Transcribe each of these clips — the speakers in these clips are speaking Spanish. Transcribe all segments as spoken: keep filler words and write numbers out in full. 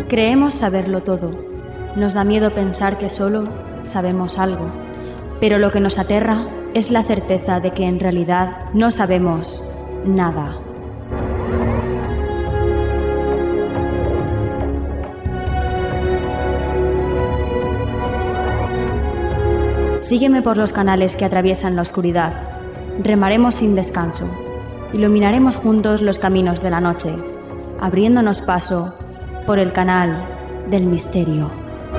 Creemos saberlo todo. Nos da miedo pensar que solo sabemos algo. Pero lo que nos aterra es la certeza de que en realidad no sabemos nada. Sígueme por los canales que atraviesan la oscuridad. Remaremos sin descanso. Iluminaremos juntos los caminos de la noche, abriéndonos paso por el canal del misterio.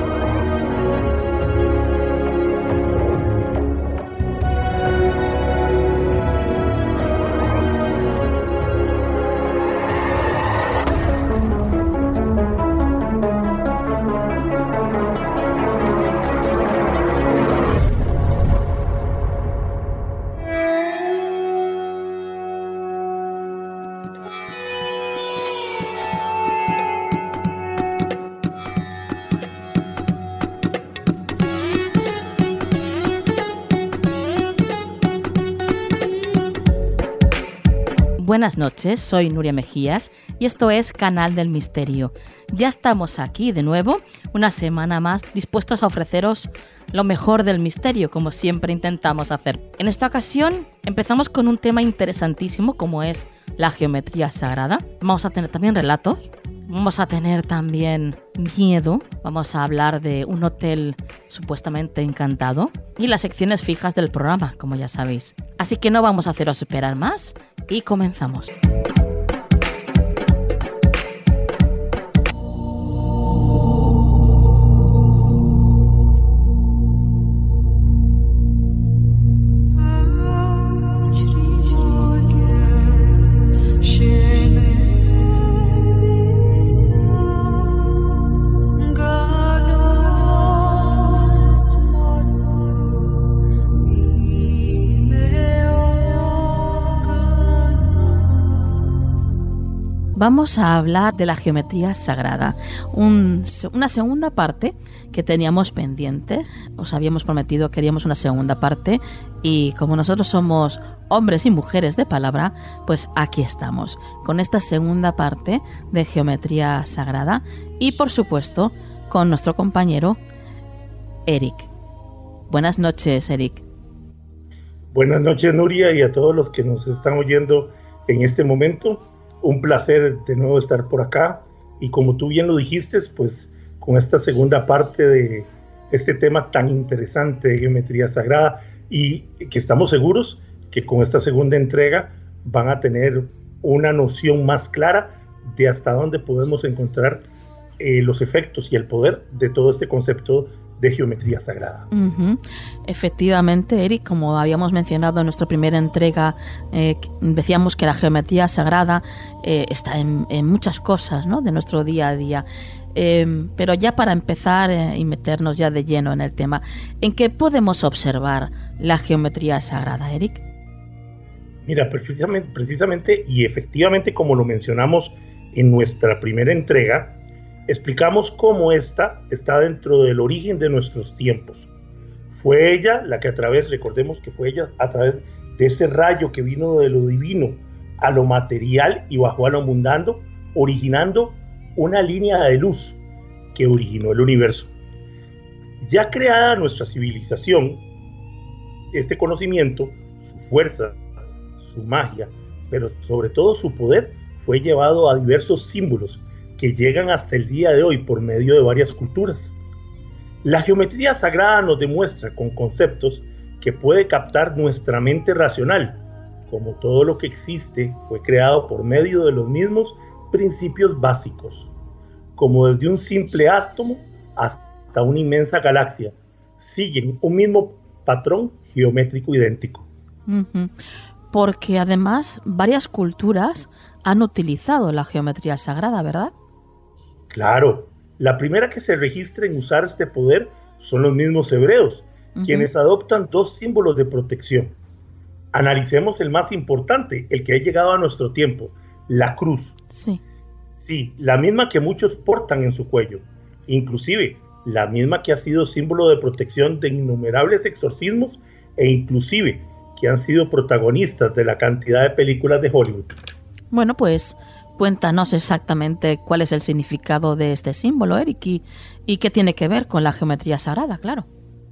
Buenas noches, soy Nuria Mejías y esto es Canal del Misterio. Ya estamos aquí de nuevo, una semana más, dispuestos a ofreceros lo mejor del misterio, como siempre intentamos hacer. En esta ocasión empezamos con un tema interesantísimo como es la geometría sagrada. Vamos a tener también relatos, vamos a tener también miedo, vamos a hablar de un hotel supuestamente encantado y las secciones fijas del programa, como ya sabéis. Así que no vamos a haceros esperar más y comenzamos. Vamos a hablar de la geometría sagrada, un, una segunda parte que teníamos pendiente. Os habíamos prometido que queríamos una segunda parte y como nosotros somos hombres y mujeres de palabra, pues aquí estamos, con esta segunda parte de geometría sagrada y por supuesto con nuestro compañero Eric. Buenas noches, Eric. Buenas noches, Nuria, y a todos los que nos están oyendo en este momento. Un placer de nuevo estar por acá y como tú bien lo dijiste, pues con esta segunda parte de este tema tan interesante de geometría sagrada y que estamos seguros que con esta segunda entrega van a tener una noción más clara de hasta dónde podemos encontrar eh, los efectos y el poder de todo este concepto de geometría sagrada. Uh-huh. Efectivamente, Eric, como habíamos mencionado en nuestra primera entrega, eh, decíamos que la geometría sagrada eh, está en, en muchas cosas, ¿no?, de nuestro día a día. Eh, pero ya para empezar eh, y meternos ya de lleno en el tema, ¿en qué podemos observar la geometría sagrada, Eric? Mira, precisamente, precisamente y efectivamente como lo mencionamos en nuestra primera entrega, explicamos cómo esta está dentro del origen de nuestros tiempos. Fue ella la que a través, recordemos que fue ella a través de ese rayo que vino de lo divino a lo material y bajó a lo mundano, originando una línea de luz que originó el universo. Ya creada nuestra civilización, este conocimiento, su fuerza, su magia, pero sobre todo su poder, fue llevado a diversos símbolos que llegan hasta el día de hoy por medio de varias culturas. La geometría sagrada nos demuestra con conceptos que puede captar nuestra mente racional, como todo lo que existe fue creado por medio de los mismos principios básicos, como desde un simple átomo hasta una inmensa galaxia, siguen un mismo patrón geométrico idéntico. Uh-huh. Porque además varias culturas han utilizado la geometría sagrada, ¿verdad? Claro, la primera que se registra en usar este poder son los mismos hebreos, uh-huh. quienes adoptan dos símbolos de protección. Analicemos el más importante, el que ha llegado a nuestro tiempo, la cruz. Sí. Sí, la misma que muchos portan en su cuello, inclusive la misma que ha sido símbolo de protección de innumerables exorcismos e inclusive que han sido protagonistas de la cantidad de películas de Hollywood. Bueno, pues cuéntanos exactamente cuál es el significado de este símbolo, Eric, y, y qué tiene que ver con la geometría sagrada, claro.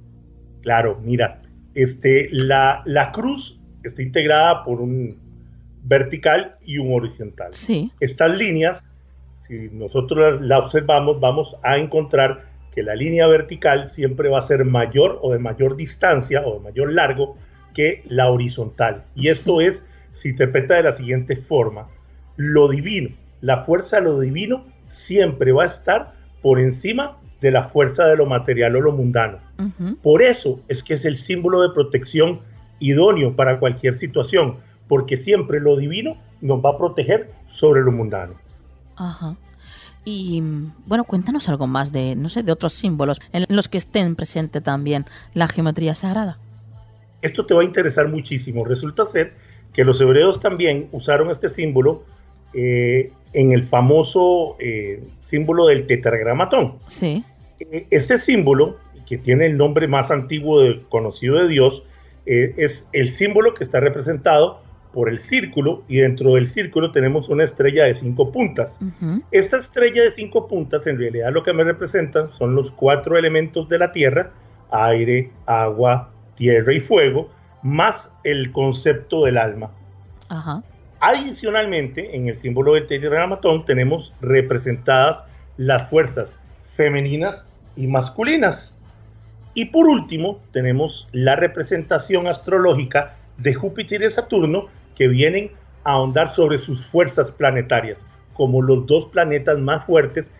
Claro, mira, este, la, la cruz está integrada por un vertical y un horizontal. Sí. Estas líneas, si nosotros la observamos, vamos a encontrar que la línea vertical siempre va a ser mayor o de mayor distancia o de mayor largo que la horizontal. Y esto sí. es, se interpreta de la siguiente forma: lo divino, la fuerza de lo divino siempre va a estar por encima de la fuerza de lo material o lo mundano. Uh-huh. Por eso es que es el símbolo de protección idóneo para cualquier situación, porque siempre lo divino nos va a proteger sobre lo mundano. Ajá. Y bueno, cuéntanos algo más de, no sé, de otros símbolos en los que estén presente también la geometría sagrada. Esto te va a interesar muchísimo. Resulta ser que los hebreos también usaron este símbolo eh, en el famoso eh, símbolo del tetragramatón. Sí. Eh, este símbolo, que tiene el nombre más antiguo de, conocido de Dios, eh, es el símbolo que está representado por el círculo, y dentro del círculo tenemos una estrella de cinco puntas. Uh-huh. Esta estrella de cinco puntas, en realidad lo que me representan son los cuatro elementos de la tierra: aire, agua, tierra y fuego, más el concepto del alma. Uh-huh. Adicionalmente, en el símbolo del tetragramatón tenemos representadas las fuerzas femeninas y masculinas. Y por último, tenemos la representación astrológica de Júpiter y Saturno, que vienen a ahondar sobre sus fuerzas planetarias, como los dos planetas más fuertes,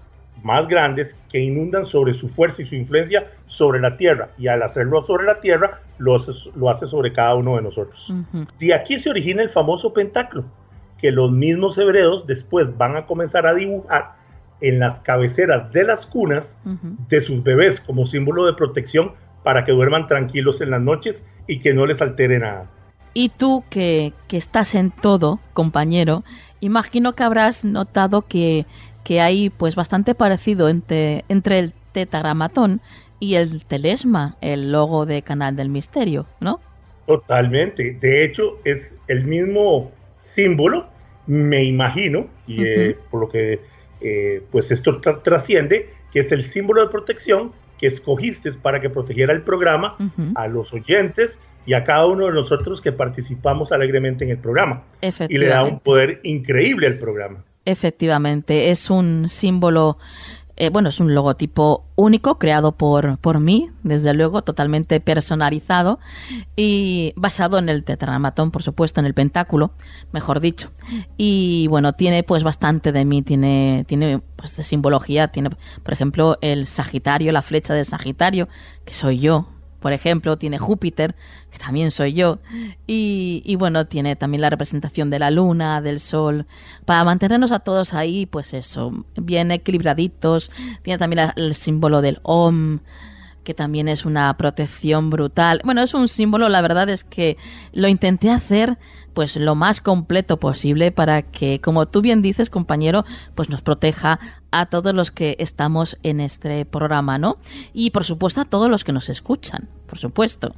más grandes, que inundan sobre su fuerza y su influencia sobre la Tierra, y al hacerlo sobre la Tierra, lo hace, lo hace sobre cada uno de nosotros. Uh-huh. De aquí se origina el famoso pentáculo, que los mismos hebreos después van a comenzar a dibujar en las cabeceras de las cunas uh-huh. de sus bebés, como símbolo de protección, para que duerman tranquilos en las noches y que no les altere nada. Y tú, que, que estás en todo, compañero, imagino que habrás notado que, que hay pues bastante parecido entre, entre el tetragramatón y el telesma, el logo de Canal del Misterio, ¿no? Totalmente. De hecho, es el mismo símbolo, me imagino, y uh-huh. eh, por lo que eh, pues esto tra- trasciende, que es el símbolo de protección que escogiste para que protegiera el programa, uh-huh. a los oyentes y a cada uno de nosotros que participamos alegremente en el programa. Y le da un poder increíble al programa. Efectivamente, es un símbolo, eh, bueno, es un logotipo único, creado por, por mí, desde luego, totalmente personalizado y basado en el tetragramatón, por supuesto, en el pentáculo, mejor dicho. Y bueno, tiene pues bastante de mí, tiene, tiene pues de simbología, tiene, por ejemplo, el Sagitario, la flecha del Sagitario, que soy yo. Por ejemplo, tiene Júpiter, que también soy yo, y, y bueno, tiene también la representación de la luna, del sol, para mantenernos a todos ahí, pues eso, bien equilibraditos. Tiene también el símbolo del Om, que también es una protección brutal. Bueno, es un símbolo, la verdad es que lo intenté hacer pues lo más completo posible para que, como tú bien dices, compañero, pues nos proteja a todos los que estamos en este programa, ¿no? Y por supuesto a todos los que nos escuchan, por supuesto.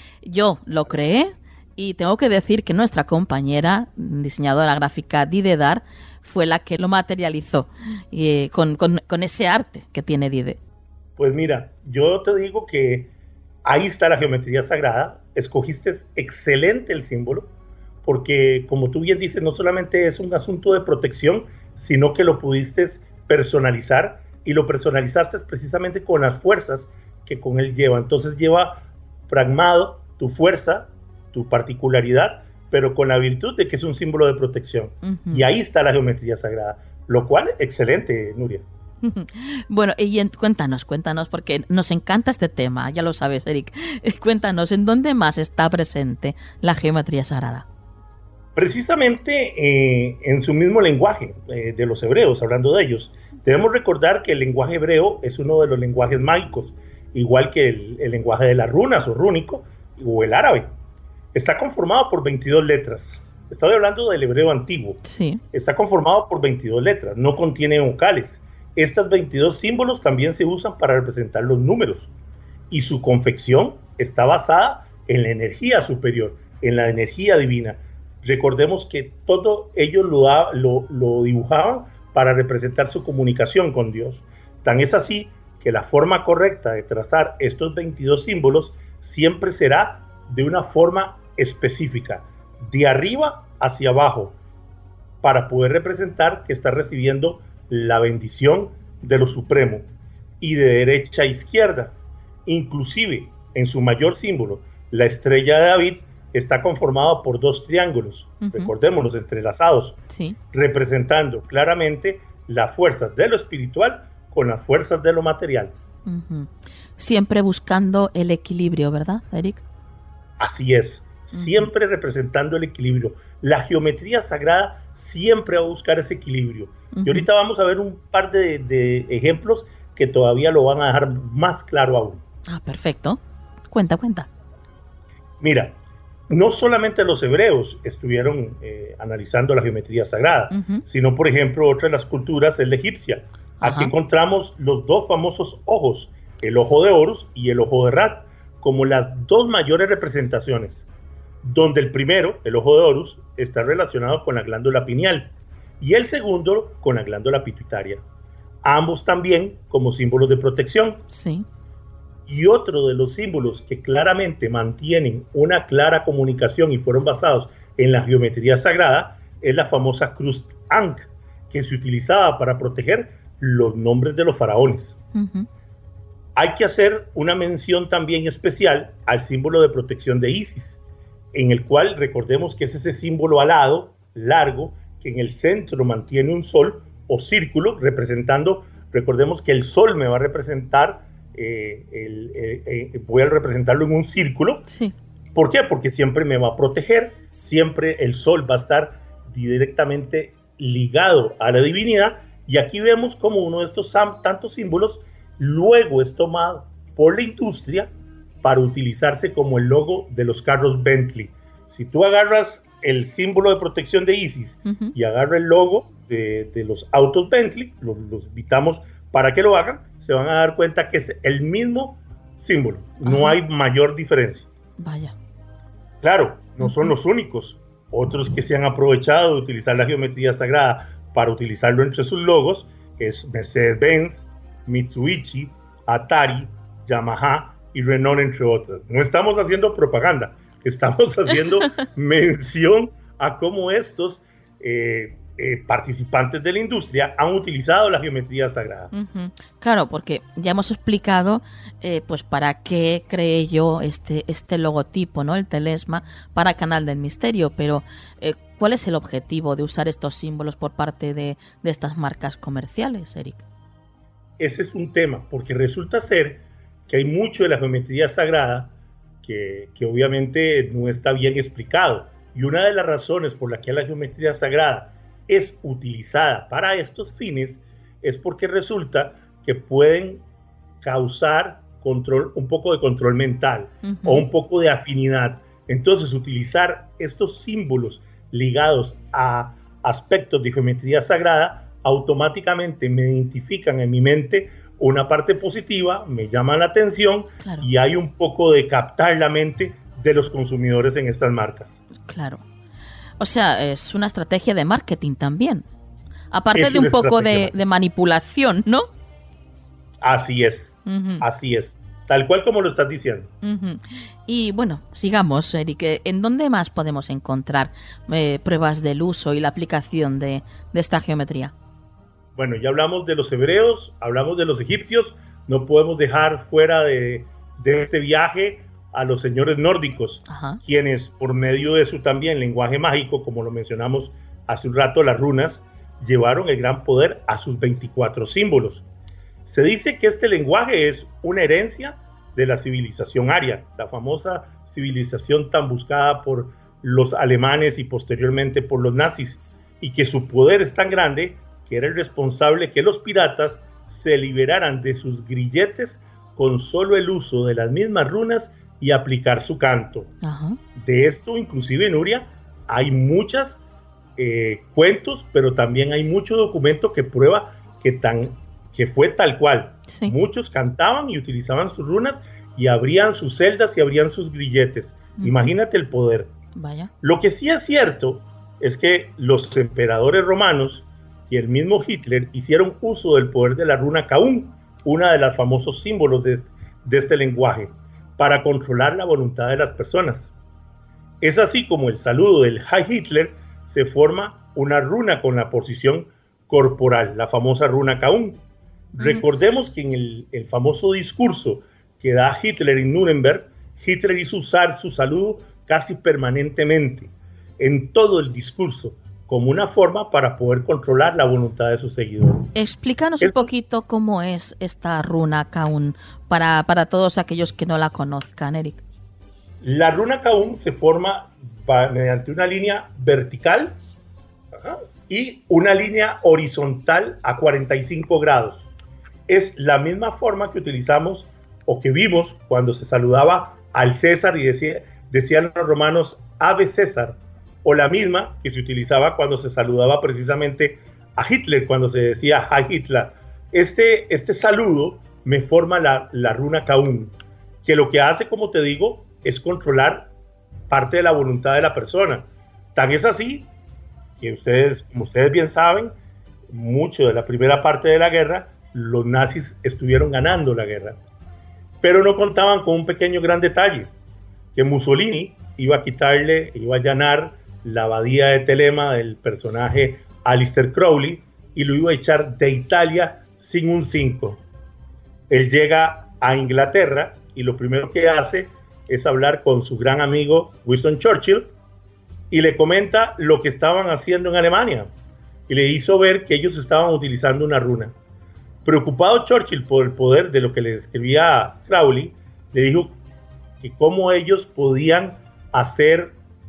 Yo lo creé y tengo que decir que nuestra compañera, diseñadora gráfica Dide Dar, fue la que lo materializó eh, con, con, con ese arte que tiene Dide. Pues mira, yo te digo que ahí está la geometría sagrada. Escogiste excelente el símbolo, porque como tú bien dices, no solamente es un asunto de protección, sino que lo pudiste personalizar, y lo personalizaste precisamente con las fuerzas que con él lleva. Entonces lleva pragmado tu fuerza, tu particularidad, pero con la virtud de que es un símbolo de protección. Uh-huh. Y ahí está la geometría sagrada, lo cual, excelente, Nuria. Bueno, y en, cuéntanos, cuéntanos, porque nos encanta este tema, ya lo sabes, Eric. Cuéntanos, ¿en dónde más está presente la geometría sagrada? Precisamente eh, en su mismo lenguaje eh, de los hebreos, hablando de ellos. Debemos recordar que el lenguaje hebreo es uno de los lenguajes mágicos, igual que el, el lenguaje de las runas o rúnico o el árabe. Está conformado por veintidós letras. Estoy hablando del hebreo antiguo. Sí. Está conformado por veintidós letras, no contiene vocales. Estos veintidós símbolos también se usan para representar los números, y su confección está basada en la energía superior, en la energía divina. Recordemos que todo ellos lo, lo, lo dibujaban para representar su comunicación con Dios. Tan es así que la forma correcta de trazar estos veintidós símbolos siempre será de una forma específica, de arriba hacia abajo, para poder representar que está recibiendo la bendición de lo supremo, y de derecha a izquierda. Inclusive, en su mayor símbolo, la estrella de David, está conformado por dos triángulos, uh-huh. recordémoslos, entrelazados, sí. representando claramente las fuerzas de lo espiritual con las fuerzas de lo material. Uh-huh. Siempre buscando el equilibrio, ¿verdad, Eric? Así es, uh-huh. siempre representando el equilibrio. La geometría sagrada siempre va a buscar ese equilibrio. Uh-huh. Y ahorita vamos a ver un par de, de ejemplos que todavía lo van a dejar más claro aún. Ah, perfecto. Cuenta, cuenta. Mira, no solamente los hebreos estuvieron eh, analizando la geometría sagrada, uh-huh. sino, por ejemplo, otra de las culturas es la egipcia. Aquí Ajá. encontramos los dos famosos ojos, el ojo de Horus y el ojo de Ra, como las dos mayores representaciones, donde el primero, el ojo de Horus, está relacionado con la glándula pineal y el segundo con la glándula pituitaria, ambos también como símbolos de protección. Sí. Y otro de los símbolos que claramente mantienen una clara comunicación y fueron basados en la geometría sagrada es la famosa cruz Ankh, que se utilizaba para proteger los nombres de los faraones. Uh-huh. Hay que hacer una mención también especial al símbolo de protección de Isis, en el cual recordemos que es ese símbolo alado, largo, que en el centro mantiene un sol o círculo representando, recordemos que el sol me va a representar Eh, el, eh, eh, voy a representarlo en un círculo. Sí. ¿Por qué? Porque siempre me va a proteger, siempre el sol va a estar directamente ligado a la divinidad, y aquí vemos como uno de estos tantos símbolos luego es tomado por la industria para utilizarse como el logo de los carros Bentley. Si tú agarras el símbolo de protección de Isis uh-huh. y agarras el logo de, de los autos Bentley, los, los invitamos para que lo hagan, se van a dar cuenta que es el mismo símbolo, no Ajá. hay mayor diferencia. Vaya. Claro, no son los únicos. Otros que se han aprovechado de utilizar la geometría sagrada para utilizarlo entre sus logos es Mercedes-Benz, Mitsubishi, Atari, Yamaha y Renault, entre otras. No estamos haciendo propaganda, estamos haciendo mención a cómo estos eh, Eh, participantes de la industria han utilizado la geometría sagrada. Uh-huh. Claro, porque ya hemos explicado eh, pues para qué creé yo este, este logotipo, ¿no? El telesma para Canal del Misterio, pero eh, ¿cuál es el objetivo de usar estos símbolos por parte de, de estas marcas comerciales, Eric? Ese es un tema, porque resulta ser que hay mucho de la geometría sagrada que, que obviamente no está bien explicado, y una de las razones por la que la geometría sagrada es utilizada para estos fines es porque resulta que pueden causar control, un poco de control mental uh-huh. o un poco de afinidad. Entonces, utilizar estos símbolos ligados a aspectos de geometría sagrada automáticamente me identifican en mi mente una parte positiva, me llama la atención, claro. y hay un poco de captar la mente de los consumidores en estas marcas. Claro. O sea, es una estrategia de marketing también. Aparte de un poco de, de manipulación, ¿no? Así es, uh-huh. así es. Tal cual como lo estás diciendo. Uh-huh. Y bueno, sigamos, Eric. ¿En dónde más podemos encontrar eh, pruebas del uso y la aplicación de, de esta geometría? Bueno, ya hablamos de los hebreos, hablamos de los egipcios. No podemos dejar fuera de, de este viaje a los señores nórdicos, Ajá. quienes por medio de su también lenguaje mágico, como lo mencionamos hace un rato, las runas, llevaron el gran poder a sus veinticuatro símbolos. Se dice que este lenguaje es una herencia de la civilización aria, la famosa civilización tan buscada por los alemanes y posteriormente por los nazis, y que su poder es tan grande que era el responsable que los piratas se liberaran de sus grilletes con solo el uso de las mismas runas y aplicar su canto. Ajá. De esto, inclusive, Nuria, hay muchos eh, cuentos, pero también hay mucho documento que prueba que, tan, que fue tal cual. Sí. Muchos cantaban y utilizaban sus runas y abrían sus celdas y abrían sus grilletes. Uh-huh. Imagínate el poder. Vaya. Lo que sí es cierto es que los emperadores romanos y el mismo Hitler hicieron uso del poder de la runa Kaun, una de los famosos símbolos de, de este lenguaje, para controlar la voluntad de las personas. Es así como el saludo del Heil Hitler se forma una runa con la posición corporal, la famosa runa Kaun. Uh-huh. Recordemos que en el, el famoso discurso que da Hitler en Nuremberg, Hitler hizo usar su saludo casi permanentemente en todo el discurso, como una forma para poder controlar la voluntad de sus seguidores. Explícanos es... un poquito cómo es esta runa Kaun para, para todos aquellos que no la conozcan, Eric. La runa Kaun se forma mediante una línea vertical ajá, y una línea horizontal a cuarenta y cinco grados. Es la misma forma que utilizamos o que vimos cuando se saludaba al César y decía, decían los romanos Ave César, o la misma que se utilizaba cuando se saludaba precisamente a Hitler, cuando se decía Heil Hitler. Este, este saludo me forma la, la runa Kaun, que lo que hace, como te digo, es controlar parte de la voluntad de la persona. Tan es así que ustedes, como ustedes bien saben, mucho de la primera parte de la guerra, los nazis estuvieron ganando la guerra. Pero no contaban con un pequeño gran detalle, que Mussolini iba a quitarle, iba a allanar la abadía de Telema del personaje Aleister Crowley y lo iba a echar de Italia sin un cinco. Él llega a Inglaterra y lo primero que hace es hablar con su gran amigo Winston Churchill y le comenta lo que estaban haciendo en Alemania y le hizo ver que ellos estaban utilizando una runa. Preocupado Churchill por el poder de lo que le escribía Crowley, le dijo que cómo ellos podían hacer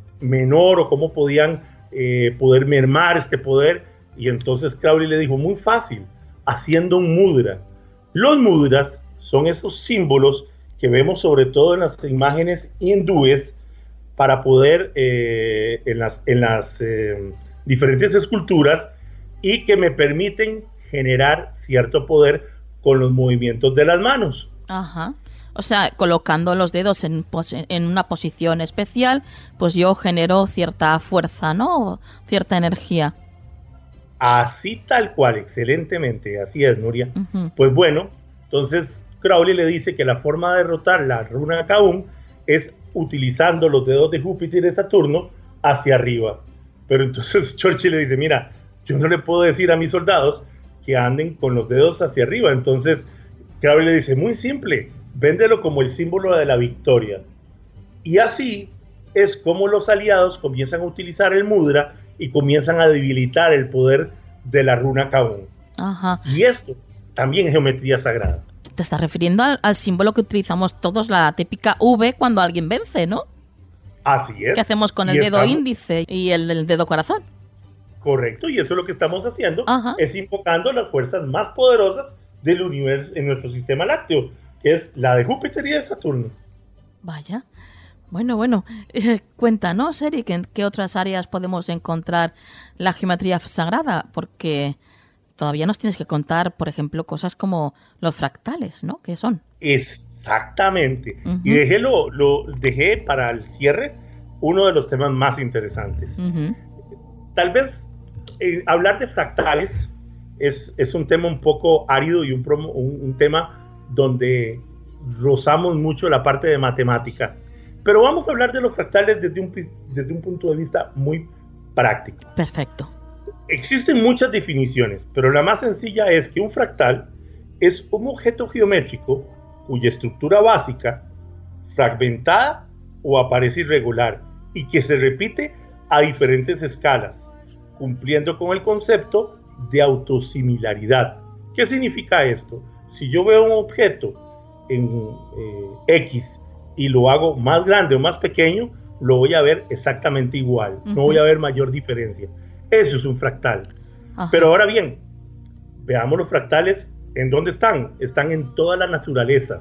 menor o cómo podían eh, poder mermar este poder, y entonces Crowley le dijo, muy fácil, haciendo un mudra. Los mudras son esos símbolos que vemos sobre todo en las imágenes hindúes para poder, eh, en las, en las eh, diferentes esculturas, y que me permiten generar cierto poder con los movimientos de las manos. Ajá. O sea, colocando los dedos en, en una posición especial, pues yo genero cierta fuerza, ¿no? Cierta energía. Así tal cual, excelentemente, así es, Nuria. Uh-huh. Pues bueno, entonces Crowley le dice que la forma de derrotar la runa Kaun es utilizando los dedos de Júpiter y de Saturno hacia arriba. Pero entonces Churchill le dice, mira, yo no le puedo decir a mis soldados que anden con los dedos hacia arriba. Entonces Crowley le dice, muy simple, véndelo como el símbolo de la victoria. Y así es como los aliados comienzan a utilizar el mudra y comienzan a debilitar el poder de la runa Kaun. Ajá. Y esto también es geometría sagrada. Te estás refiriendo al, al símbolo que utilizamos todos, la típica V, cuando alguien vence, ¿no? Así es. ¿Qué hacemos con el y dedo estamos... índice y el, el dedo corazón? Correcto, y eso es lo que estamos haciendo. Ajá. Es invocando las fuerzas más poderosas del universo en nuestro sistema lácteo, que es la de Júpiter y de Saturno. Vaya. Bueno, bueno, eh, cuéntanos, Eric, ¿en qué otras áreas podemos encontrar la geometría sagrada? Porque todavía nos tienes que contar, por ejemplo, cosas como los fractales, ¿no? ¿Qué son? Exactamente. Uh-huh. Y dejé, lo, lo, dejé para el cierre uno de los temas más interesantes. Uh-huh. Tal vez eh, hablar de fractales es, es un tema un poco árido y un, promo, un, un tema donde rozamos mucho la parte de matemática. Pero vamos a hablar de los fractales desde un, desde un punto de vista muy práctico. Perfecto. Existen muchas definiciones, pero la más sencilla es que un fractal es un objeto geométrico cuya estructura básica, fragmentada o aparece irregular, y que se repite a diferentes escalas, cumpliendo con el concepto de autosimilaridad. ¿Qué significa esto? Si yo veo un objeto en eh, X y lo hago más grande o más pequeño, lo voy a ver exactamente igual, uh-huh. No voy a ver mayor diferencia. Eso es un fractal. Ajá. Pero ahora bien, veamos los fractales, ¿en dónde están? Están en toda la naturaleza.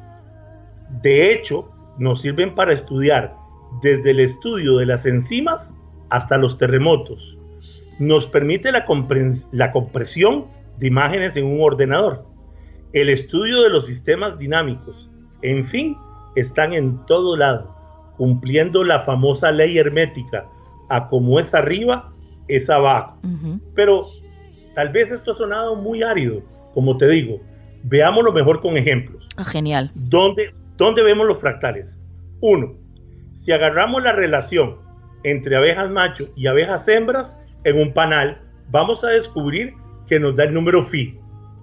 De hecho, nos sirven para estudiar desde el estudio de las enzimas hasta los terremotos. Nos permite la, compres- la compresión de imágenes en un ordenador, el estudio de los sistemas dinámicos. En fin, están en todo lado, cumpliendo la famosa ley hermética, a como es arriba, es abajo. Uh-huh. Pero tal vez esto ha sonado muy árido, como te digo. Veámoslo mejor con ejemplos. Ah, genial. ¿Dónde, ¿Dónde vemos los fractales? Uno, si agarramos la relación entre abejas macho y abejas hembras en un panal, vamos a descubrir que nos da el número phi.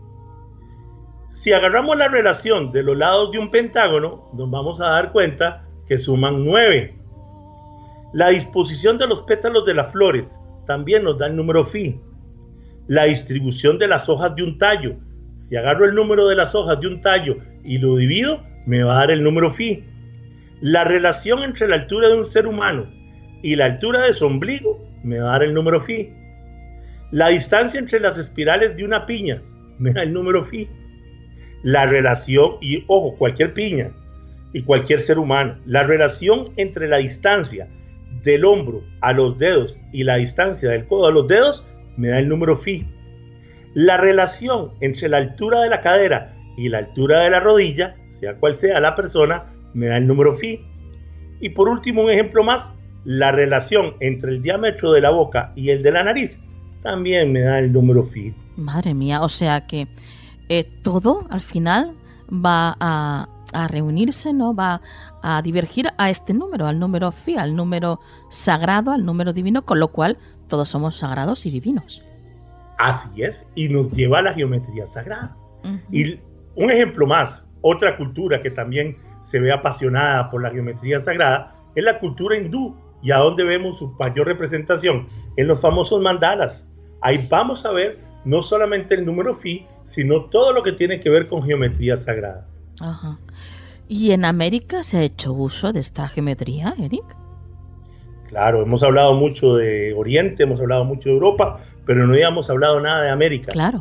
Si agarramos la relación de los lados de un pentágono, nos vamos a dar cuenta que suman nueve. La disposición de los pétalos de las flores también nos da el número phi. La distribución de las hojas de un tallo. Si agarro el número de las hojas de un tallo y lo divido, me va a dar el número phi. La relación entre la altura de un ser humano y la altura de su ombligo me va a dar el número phi. La distancia entre las espirales de una piña me da el número phi. La relación, y ojo, cualquier piña y cualquier ser humano, la relación entre la distancia del hombro a los dedos y la distancia del codo a los dedos me da el número phi. La relación entre la altura de la cadera y la altura de la rodilla, sea cual sea la persona, me da el número phi. Y por último, un ejemplo más, la relación entre el diámetro de la boca y el de la nariz también me da el número phi. Madre mía, o sea que eh, todo al final va a, a reunirse, ¿no? Va a divergir a este número, al número phi, al número sagrado, al número divino, con lo cual todos somos sagrados y divinos. Así es, y nos lleva a la geometría sagrada. Uh-huh. Y un ejemplo más, otra cultura que también se ve apasionada por la geometría sagrada, es la cultura hindú, y a donde vemos su mayor representación, en los famosos mandalas. Ahí vamos a ver no solamente el número phi, sino todo lo que tiene que ver con geometría sagrada. Ajá. ¿Y en América se ha hecho uso de esta geometría, Eric? Claro, hemos hablado mucho de Oriente, hemos hablado mucho de Europa, pero no habíamos hablado nada de América. Claro.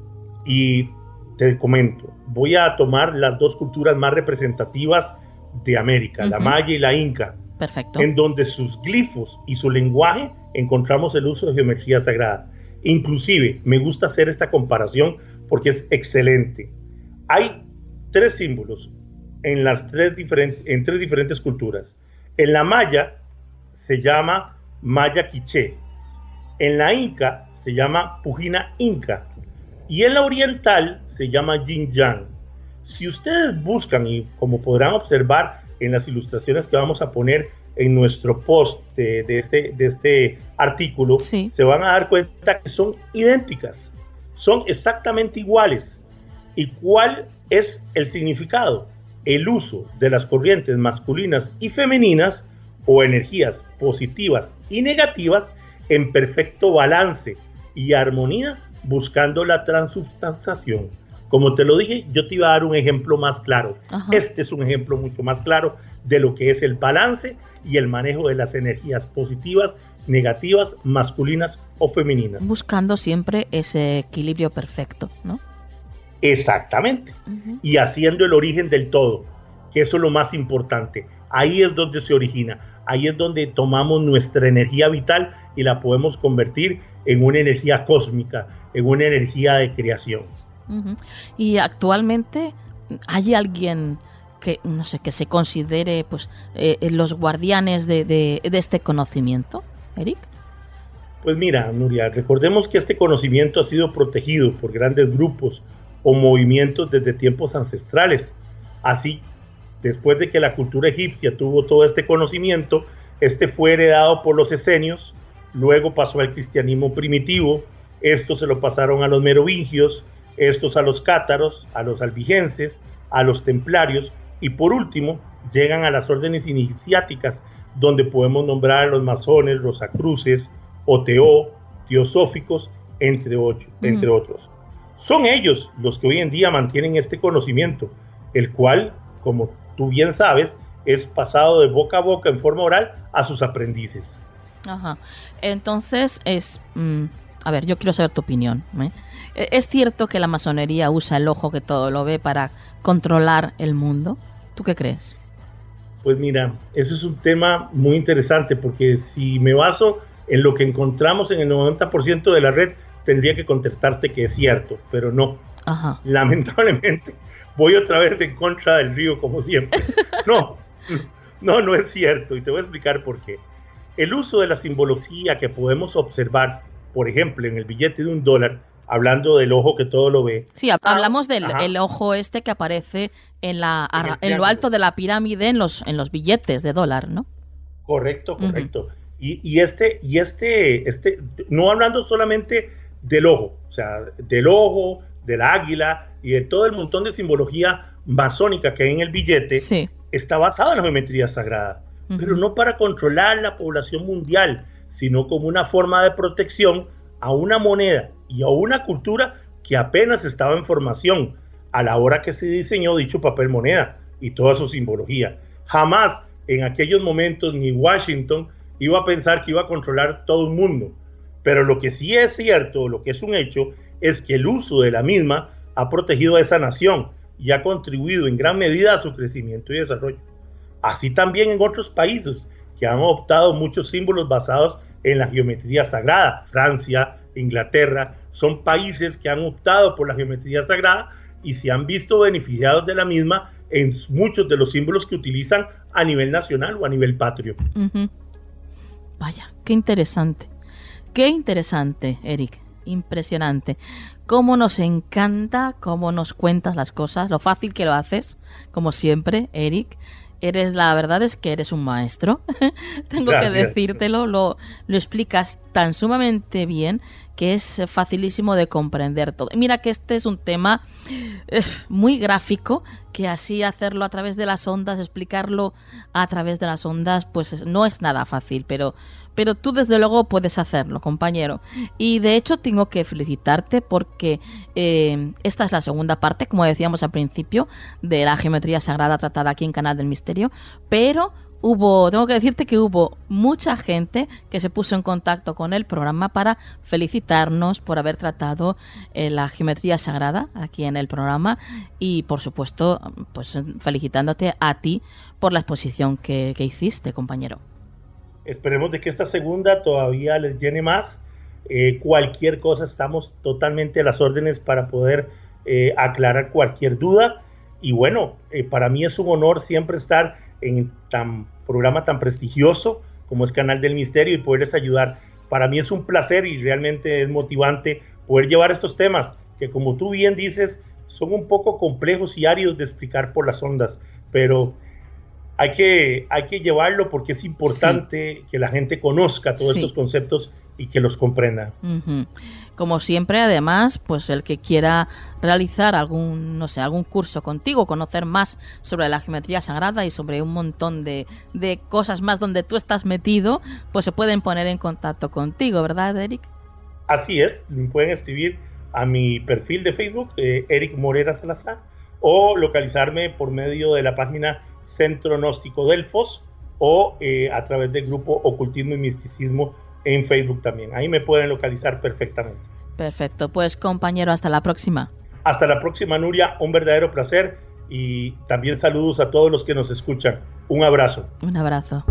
Y te comento, voy a tomar las dos culturas más representativas de América, uh-huh. la maya y la inca. Perfecto. En donde sus glifos y su lenguaje encontramos el uso de geometría sagrada. Inclusive, me gusta hacer esta comparación porque es excelente. Hay tres símbolos en, las tres, diferentes, en tres diferentes culturas. En la maya se llama maya quiché. En la inca se llama pujina inca. Y en la oriental se llama yin yang. Si ustedes buscan, y como podrán observar en las ilustraciones que vamos a poner en nuestro post de, de, este, de este artículo, sí. se van a dar cuenta que son idénticas, son exactamente iguales. ¿Y cuál es el significado? El uso de las corrientes masculinas y femeninas o energías positivas y negativas en perfecto balance y armonía, buscando la transubstanciación. Como te lo dije, yo te iba a dar un ejemplo más claro. Ajá. Este es un ejemplo mucho más claro de lo que es el balance y el manejo de las energías positivas, negativas, masculinas o femeninas. Buscando siempre ese equilibrio perfecto, ¿no? Exactamente. Uh-huh. Y haciendo el origen del todo, que eso es lo más importante. Ahí es donde se origina. Ahí es donde tomamos nuestra energía vital y la podemos convertir en una energía cósmica, en una energía de creación. Uh-huh. Y actualmente hay alguien que no sé que se considere pues eh, los guardianes de, de, de este conocimiento, Eric. Pues mira, Nuria, recordemos que este conocimiento ha sido protegido por grandes grupos o movimientos desde tiempos ancestrales. Así, después de que la cultura egipcia tuvo todo este conocimiento, este fue heredado por los esenios, luego pasó al cristianismo primitivo, esto se lo pasaron a los merovingios, estos a los cátaros, a los albigenses, a los templarios, y por último llegan a las órdenes iniciáticas, donde podemos nombrar a los masones, rosacruces, oteó, teosóficos, entre, ocho, mm. entre otros. Son ellos los que hoy en día mantienen este conocimiento, el cual, como tú bien sabes, es pasado de boca a boca en forma oral a sus aprendices. Ajá. Entonces es... Mmm... A ver, yo quiero saber tu opinión, ¿eh? ¿Es cierto que la masonería usa el ojo que todo lo ve para controlar el mundo? ¿Tú qué crees? Pues mira, ese es un tema muy interesante, porque si me baso en lo que encontramos en el noventa por ciento de la red, tendría que contestarte que es cierto, pero no. Ajá. Lamentablemente, voy otra vez en contra del río, como siempre. No, No, no es cierto, y te voy a explicar por qué. El uso de la simbología que podemos observar, por ejemplo, en el billete de un dólar, hablando del ojo que todo lo ve. Sí, hablamos del el ojo este que aparece en, la, en, en lo alto de la pirámide en los, en los billetes de dólar, ¿no? Correcto, correcto. Uh-huh. Y, y este, y este, este, no hablando solamente del ojo, o sea, del ojo, del águila y de todo el montón de simbología masónica que hay en el billete, sí, está basado en la geometría sagrada, uh-huh, pero no para controlar la población mundial, sino como una forma de protección a una moneda y a una cultura que apenas estaba en formación a la hora que se diseñó dicho papel moneda y toda su simbología. Jamás en aquellos momentos ni Washington iba a pensar que iba a controlar todo el mundo, pero lo que sí es cierto, lo que es un hecho, es que el uso de la misma ha protegido a esa nación y ha contribuido en gran medida a su crecimiento y desarrollo. Así también en otros países que han adoptado muchos símbolos basados en la geometría sagrada. Francia, Inglaterra, son países que han optado por la geometría sagrada y se han visto beneficiados de la misma en muchos de los símbolos que utilizan a nivel nacional o a nivel patrio. Uh-huh. Vaya, qué interesante. Qué interesante, Eric. Impresionante. Cómo nos encanta, cómo nos cuentas las cosas, lo fácil que lo haces, como siempre, Eric. Eres, la verdad es que eres un maestro. Tengo Gracias. que decírtelo, lo, lo explicas tan sumamente bien que es facilísimo de comprender todo. Y mira que este es un tema eh, muy gráfico, que así hacerlo a través de las ondas, explicarlo a través de las ondas, pues no es nada fácil, pero, pero tú desde luego puedes hacerlo, compañero. Y de hecho tengo que felicitarte porque eh, esta es la segunda parte, como decíamos al principio, de la geometría sagrada tratada aquí en Canal del Misterio, pero hubo, tengo que decirte que hubo mucha gente que se puso en contacto con el programa para felicitarnos por haber tratado eh, la geometría sagrada aquí en el programa y, por supuesto, pues felicitándote a ti por la exposición que, que hiciste, compañero. Esperemos de que esta segunda todavía les llene más. Eh, cualquier cosa, estamos totalmente a las órdenes para poder eh, aclarar cualquier duda. Y bueno, eh, para mí es un honor siempre estar en tan programa tan prestigioso como es Canal del Misterio y poderles ayudar. Para mí es un placer y realmente es motivante poder llevar estos temas que, como tú bien dices, son un poco complejos y áridos de explicar por las ondas, pero hay que, hay que llevarlo porque es importante sí. que la gente conozca todos sí. estos conceptos y que los comprenda. Uh-huh. Como siempre, además, pues el que quiera realizar algún, no sé, algún curso contigo, conocer más sobre la geometría sagrada y sobre un montón de, de cosas más donde tú estás metido, pues se pueden poner en contacto contigo, ¿verdad, Eric? Así es, me pueden escribir a mi perfil de Facebook, eh, Eric Morera Salazar, o localizarme por medio de la página Centro Gnóstico Delfos o eh, a través del grupo Ocultismo y Misticismo en Facebook también. Ahí me pueden localizar perfectamente. Perfecto, pues compañero, hasta la próxima. Hasta la próxima, Nuria, un verdadero placer y también saludos a todos los que nos escuchan. Un abrazo. Un abrazo.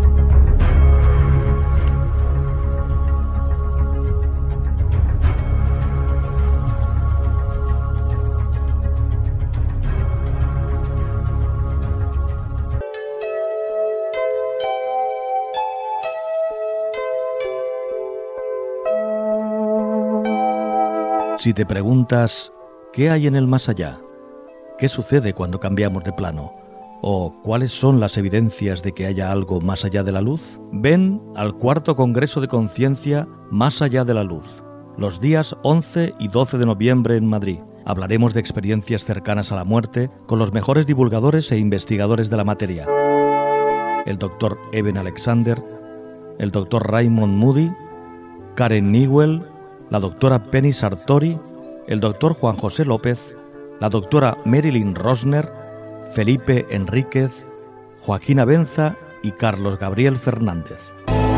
Si te preguntas, ¿qué hay en el más allá? ¿Qué sucede cuando cambiamos de plano? ¿O cuáles son las evidencias de que haya algo más allá de la luz? Ven al cuarto Congreso de Conciencia Más Allá de la Luz, los días once y doce de noviembre en Madrid. Hablaremos de experiencias cercanas a la muerte con los mejores divulgadores e investigadores de la materia. El doctor Eben Alexander, el doctor Raymond Moody, Karen Newell, la doctora Penny Sartori, el doctor Juan José López, la doctora Marilyn Rosner, Felipe Enríquez, Joaquín Abenza y Carlos Gabriel Fernández.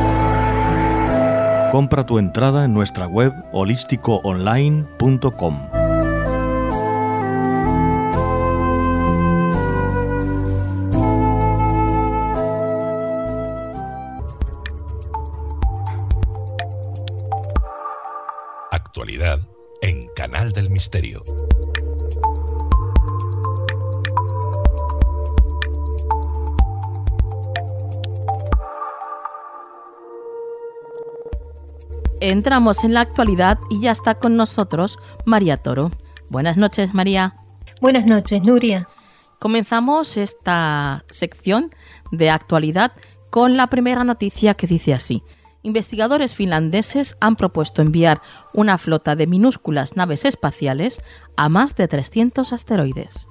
Compra tu entrada en nuestra web holístico online punto com. Actualidad en Canal del Misterio. entramos en la actualidad y ya está con nosotros María Toro. Buenas noches, María. Buenas noches, Nuria. Comenzamos esta sección de actualidad con la primera noticia que dice así. Investigadores finlandeses han propuesto enviar una flota de minúsculas naves espaciales a más de trescientos asteroides.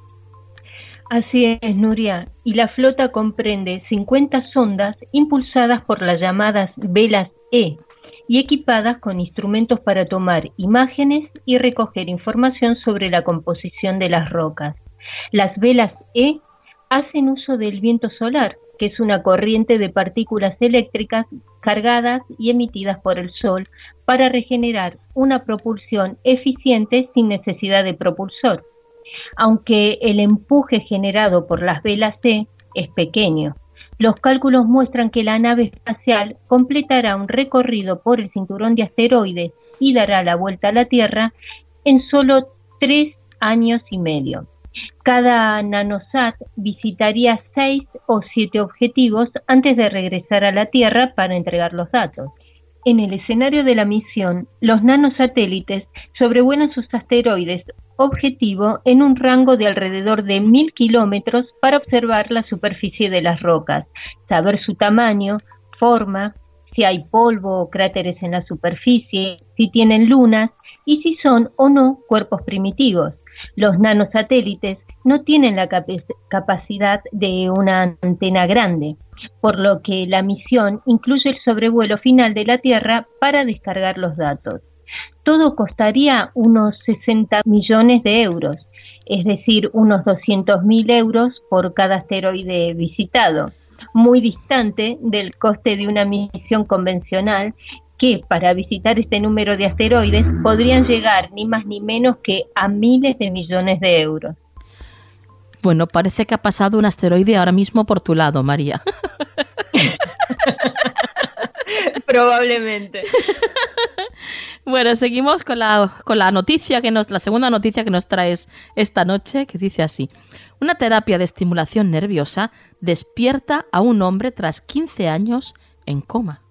Así es, Nuria, y la flota comprende cincuenta sondas impulsadas por las llamadas velas E y equipadas con instrumentos para tomar imágenes y recoger información sobre la composición de las rocas. Las velas E hacen uso del viento solar, que es una corriente de partículas eléctricas cargadas y emitidas por el Sol para regenerar una propulsión eficiente sin necesidad de propulsor, aunque el empuje generado por las velas E es pequeño. Los cálculos muestran que la nave espacial completará un recorrido por el cinturón de asteroides y dará la vuelta a la Tierra en solo tres años y medio. Cada nanosat visitaría seis o siete objetivos antes de regresar a la Tierra para entregar los datos. En el escenario de la misión, los nanosatélites sobrevuelan sus asteroides objetivo en un rango de alrededor de mil kilómetros para observar la superficie de las rocas, saber su tamaño, forma, si hay polvo o cráteres en la superficie, si tienen lunas y si son o no cuerpos primitivos. Los nanosatélites no tienen la cap- capacidad de una antena grande, por lo que la misión incluye el sobrevuelo final de la Tierra para descargar los datos. Todo costaría unos sesenta millones de euros, es decir, unos doscientos mil euros por cada asteroide visitado, muy distante del coste de una misión convencional que para visitar este número de asteroides podrían llegar ni más ni menos que a miles de millones de euros. Bueno, parece que ha pasado un asteroide ahora mismo por tu lado, María. Probablemente. Bueno, seguimos con la, con la noticia que nos, la segunda noticia que nos traes esta noche, que dice así. Una terapia de estimulación nerviosa despierta a un hombre tras quince años en coma.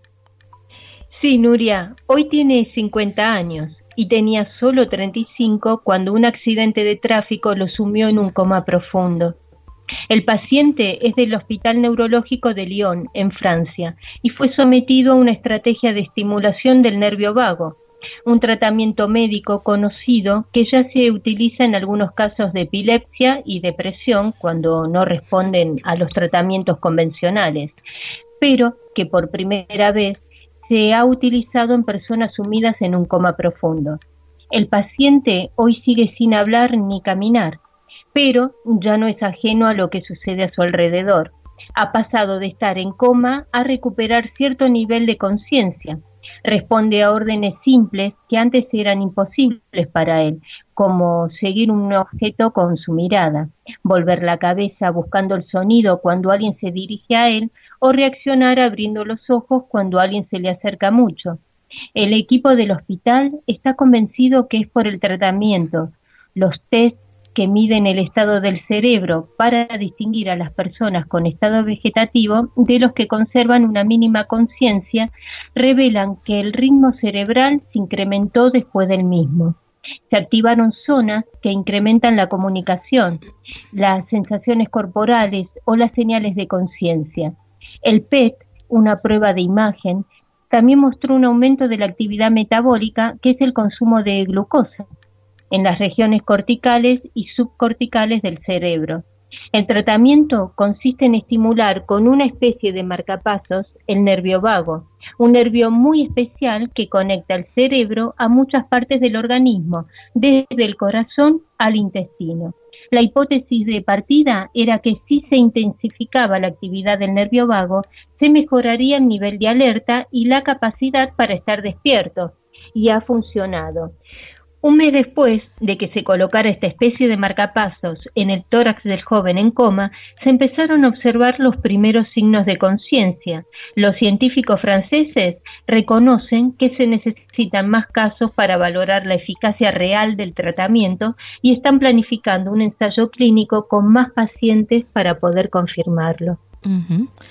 Sí, Nuria, hoy tiene cincuenta años y tenía solo treinta y cinco cuando un accidente de tráfico lo sumió en un coma profundo. El paciente es del Hospital Neurológico de Lyon, en Francia, y fue sometido a una estrategia de estimulación del nervio vago, un tratamiento médico conocido que ya se utiliza en algunos casos de epilepsia y depresión cuando no responden a los tratamientos convencionales, pero que por primera vez se ha utilizado en personas sumidas en un coma profundo. El paciente hoy sigue sin hablar ni caminar, pero ya no es ajeno a lo que sucede a su alrededor. Ha pasado de estar en coma a recuperar cierto nivel de conciencia. Responde a órdenes simples que antes eran imposibles para él, como seguir un objeto con su mirada, volver la cabeza buscando el sonido cuando alguien se dirige a él o reaccionar abriendo los ojos cuando alguien se le acerca mucho. El equipo del hospital está convencido que es por el tratamiento, los test que miden el estado del cerebro para distinguir a las personas con estado vegetativo de los que conservan una mínima conciencia, revelan que el ritmo cerebral se incrementó después del mismo. Se activaron zonas que incrementan la comunicación, las sensaciones corporales o las señales de conciencia. El P E T, una prueba de imagen, también mostró un aumento de la actividad metabólica, que es el consumo de glucosa, en las regiones corticales y subcorticales del cerebro. El tratamiento consiste en estimular con una especie de marcapasos el nervio vago, un nervio muy especial que conecta el cerebro a muchas partes del organismo, desde el corazón al intestino. La hipótesis de partida era que si se intensificaba la actividad del nervio vago, se mejoraría el nivel de alerta y la capacidad para estar despierto, y ha funcionado. Un mes después de que se colocara esta especie de marcapasos en el tórax del joven en coma, se empezaron a observar los primeros signos de conciencia. Los científicos franceses reconocen que se necesitan más casos para valorar la eficacia real del tratamiento y están planificando un ensayo clínico con más pacientes para poder confirmarlo. Uh-huh.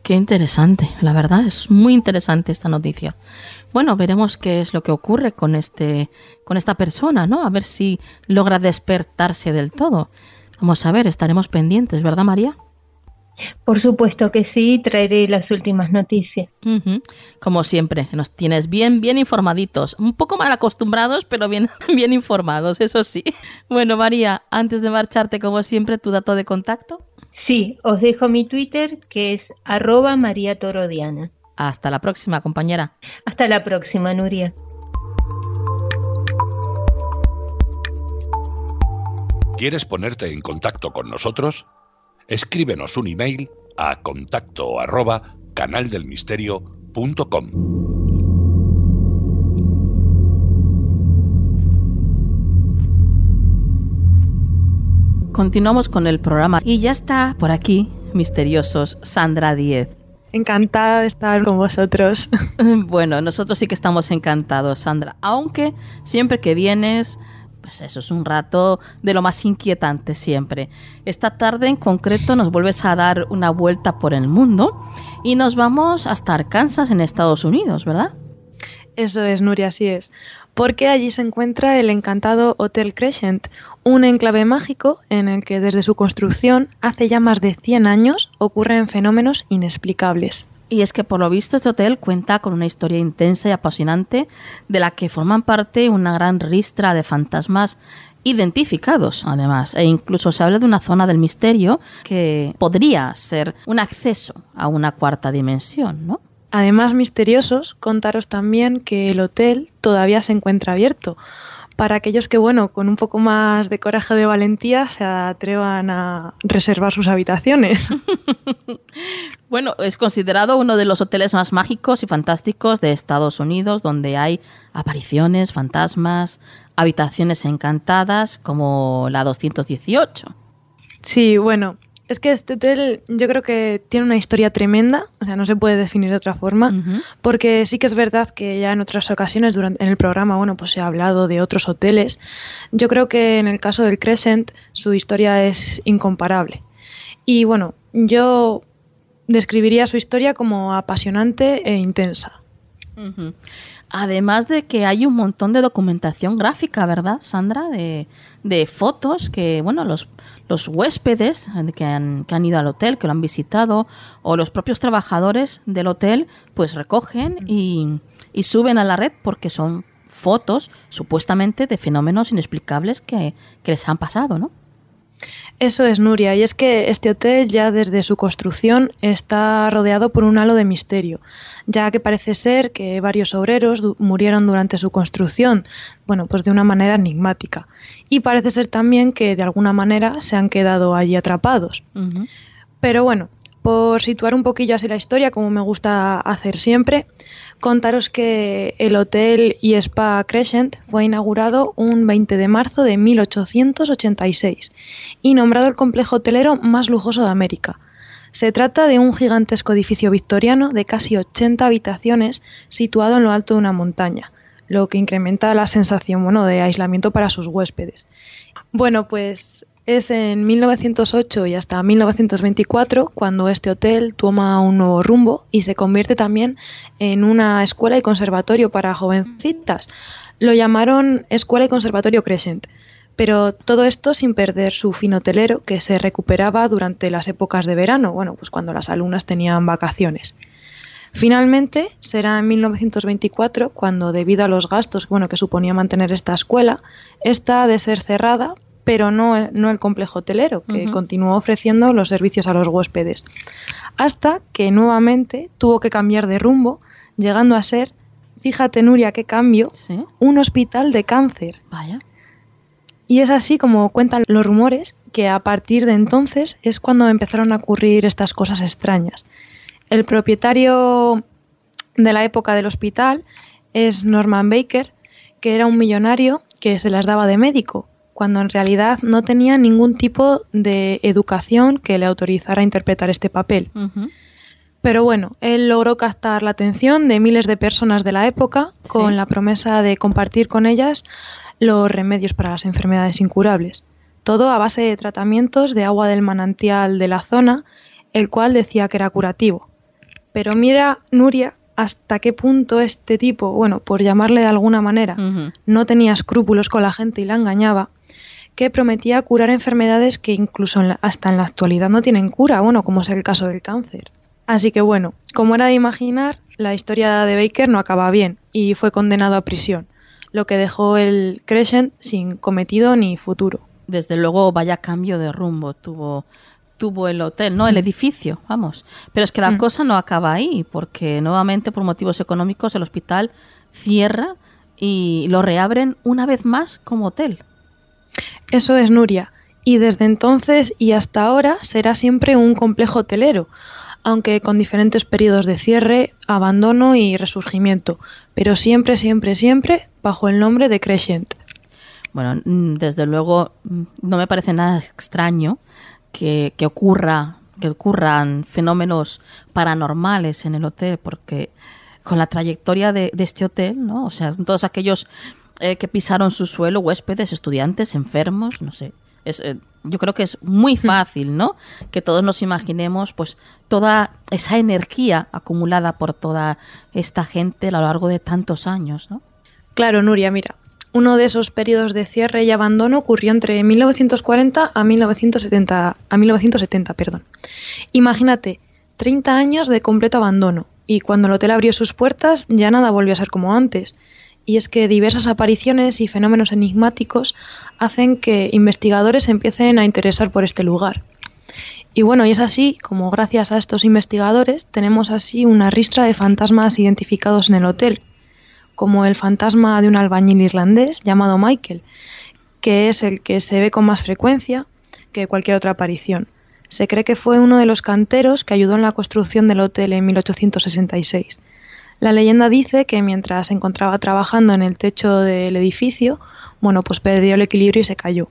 Qué interesante, la verdad, es muy interesante esta noticia. Bueno, veremos qué es lo que ocurre con este, con esta persona, ¿no? A ver si logra despertarse del todo. Vamos a ver, estaremos pendientes, ¿verdad, María? Por supuesto que sí, traeré las últimas noticias. Uh-huh. Como siempre, nos tienes bien, bien informaditos. Un poco mal acostumbrados, pero bien, bien informados, eso sí. Bueno, María, antes de marcharte, como siempre, ¿tu dato de contacto? Sí, os dejo mi Twitter, que es arroba María Torodiana. Hasta la próxima, compañera. Hasta la próxima, Nuria. ¿Quieres ponerte en contacto con nosotros? Escríbenos un email a contacto arroba canaldelmisterio punto com. Continuamos con el programa y ya está por aquí, misteriosos, Sandra Díez. Encantada de estar con vosotros. Bueno, nosotros sí que estamos encantados, Sandra, aunque siempre que vienes, pues eso es un rato de lo más inquietante siempre. Esta tarde en concreto nos vuelves a dar una vuelta por el mundo y nos vamos hasta Arkansas en Estados Unidos, ¿verdad? Eso es, Nuria, así es. Porque allí se encuentra el encantado Hotel Crescent, un enclave mágico en el que desde su construcción hace ya más de cien años ocurren fenómenos inexplicables. Y es que por lo visto este hotel cuenta con una historia intensa y apasionante de la que forman parte una gran ristra de fantasmas identificados, además, e incluso se habla de una zona del misterio que podría ser un acceso a una cuarta dimensión, ¿no? Además, misteriosos, contaros también que el hotel todavía se encuentra abierto para aquellos que, bueno, con un poco más de coraje o de valentía se atrevan a reservar sus habitaciones. Bueno, es considerado uno de los hoteles más mágicos y fantásticos de Estados Unidos, donde hay apariciones, fantasmas, habitaciones encantadas, como la doscientos dieciocho. Sí, bueno, es que este hotel yo creo que tiene una historia tremenda, o sea, no se puede definir de otra forma, uh-huh. Porque sí que es verdad que ya en otras ocasiones durante en el programa, bueno, pues se ha hablado de otros hoteles. Yo creo que en el caso del Crescent su historia es incomparable. Y bueno, yo describiría su historia como apasionante e intensa. Uh-huh. Además de que hay un montón de documentación gráfica, ¿verdad, Sandra? De, de fotos que, bueno, los, los huéspedes que han, que han ido al hotel, que lo han visitado, o los propios trabajadores del hotel, pues recogen y, y suben a la red porque son fotos, supuestamente, de fenómenos inexplicables que, que les han pasado, ¿no? Eso es, Nuria, y es que este hotel ya desde su construcción está rodeado por un halo de misterio, ya que parece ser que varios obreros du- murieron durante su construcción, bueno, pues de una manera enigmática, y parece ser también que de alguna manera se han quedado allí atrapados. Uh-huh. Pero bueno, por situar un poquillo así la historia, como me gusta hacer siempre, contaros que el Hotel y Spa Crescent fue inaugurado un veinte de marzo de mil ochocientos ochenta y seis y nombrado el complejo hotelero más lujoso de América. Se trata de un gigantesco edificio victoriano de casi ochenta habitaciones situado en lo alto de una montaña, lo que incrementa la sensación, bueno, de aislamiento para sus huéspedes. Bueno, pues es en mil novecientos ocho y hasta mil novecientos veinticuatro cuando este hotel toma un nuevo rumbo y se convierte también en una escuela y conservatorio para jovencitas. Lo llamaron Escuela y Conservatorio Crescent, pero todo esto sin perder su fin hotelero que se recuperaba durante las épocas de verano, bueno, pues cuando las alumnas tenían vacaciones. Finalmente será en mil novecientos veinticuatro cuando, debido a los gastos bueno, que suponía mantener esta escuela, esta ha de ser cerrada, pero no, no el complejo hotelero, que uh-huh. continuó ofreciendo los servicios a los huéspedes, hasta que nuevamente tuvo que cambiar de rumbo, llegando a ser, fíjate Nuria, qué cambio, ¿sí? Un hospital de cáncer. Vaya. Y es así como cuentan los rumores, que a partir de entonces es cuando empezaron a ocurrir estas cosas extrañas. El propietario de la época del hospital es Norman Baker, que era un millonario que se las daba de médico, cuando en realidad no tenía ningún tipo de educación que le autorizara a interpretar este papel. Uh-huh. Pero bueno, él logró captar la atención de miles de personas de la época con sí. la promesa de compartir con ellas los remedios para las enfermedades incurables. Todo a base de tratamientos de agua del manantial de la zona, el cual decía que era curativo. Pero mira, Nuria, hasta qué punto este tipo, bueno, por llamarle de alguna manera, uh-huh. no tenía escrúpulos con la gente y la engañaba, que prometía curar enfermedades que incluso en la, hasta en la actualidad no tienen cura, bueno, como es el caso del cáncer. Así que bueno, como era de imaginar, la historia de Baker no acaba bien y fue condenado a prisión, lo que dejó el Crescent sin cometido ni futuro. Desde luego, vaya cambio de rumbo tuvo, tuvo el hotel, ¿no? El edificio, vamos. Pero es que la mm. cosa no acaba ahí, porque nuevamente por motivos económicos el hospital cierra y lo reabren una vez más como hotel. Eso es, Nuria. Y desde entonces y hasta ahora será siempre un complejo hotelero, aunque con diferentes periodos de cierre, abandono y resurgimiento, pero siempre, siempre, siempre bajo el nombre de Crescent. Bueno, desde luego no me parece nada extraño que, que ocurra, que ocurran fenómenos paranormales en el hotel, porque con la trayectoria de, de este hotel, ¿no? O sea, todos aquellos eh, que pisaron su suelo, huéspedes, estudiantes, enfermos, no sé. Es, eh, yo creo que es muy fácil, ¿no? Que todos nos imaginemos pues toda esa energía acumulada por toda esta gente a lo largo de tantos años, ¿no? Claro, Nuria, mira, uno de esos periodos de cierre y abandono ocurrió entre mil novecientos cuarenta a mil novecientos setenta, a mil novecientos setenta, perdón. Imagínate, treinta años de completo abandono, y cuando el hotel abrió sus puertas ya nada volvió a ser como antes. Y es que diversas apariciones y fenómenos enigmáticos hacen que investigadores empiecen a interesar por este lugar. Y bueno, y es así como gracias a estos investigadores tenemos así una ristra de fantasmas identificados en el hotel, como el fantasma de un albañil irlandés llamado Michael, que es el que se ve con más frecuencia que cualquier otra aparición. Se cree que fue uno de los canteros que ayudó en la construcción del hotel en mil ochocientos sesenta y seis. La leyenda dice que mientras se encontraba trabajando en el techo del edificio, bueno, pues perdió el equilibrio y se cayó.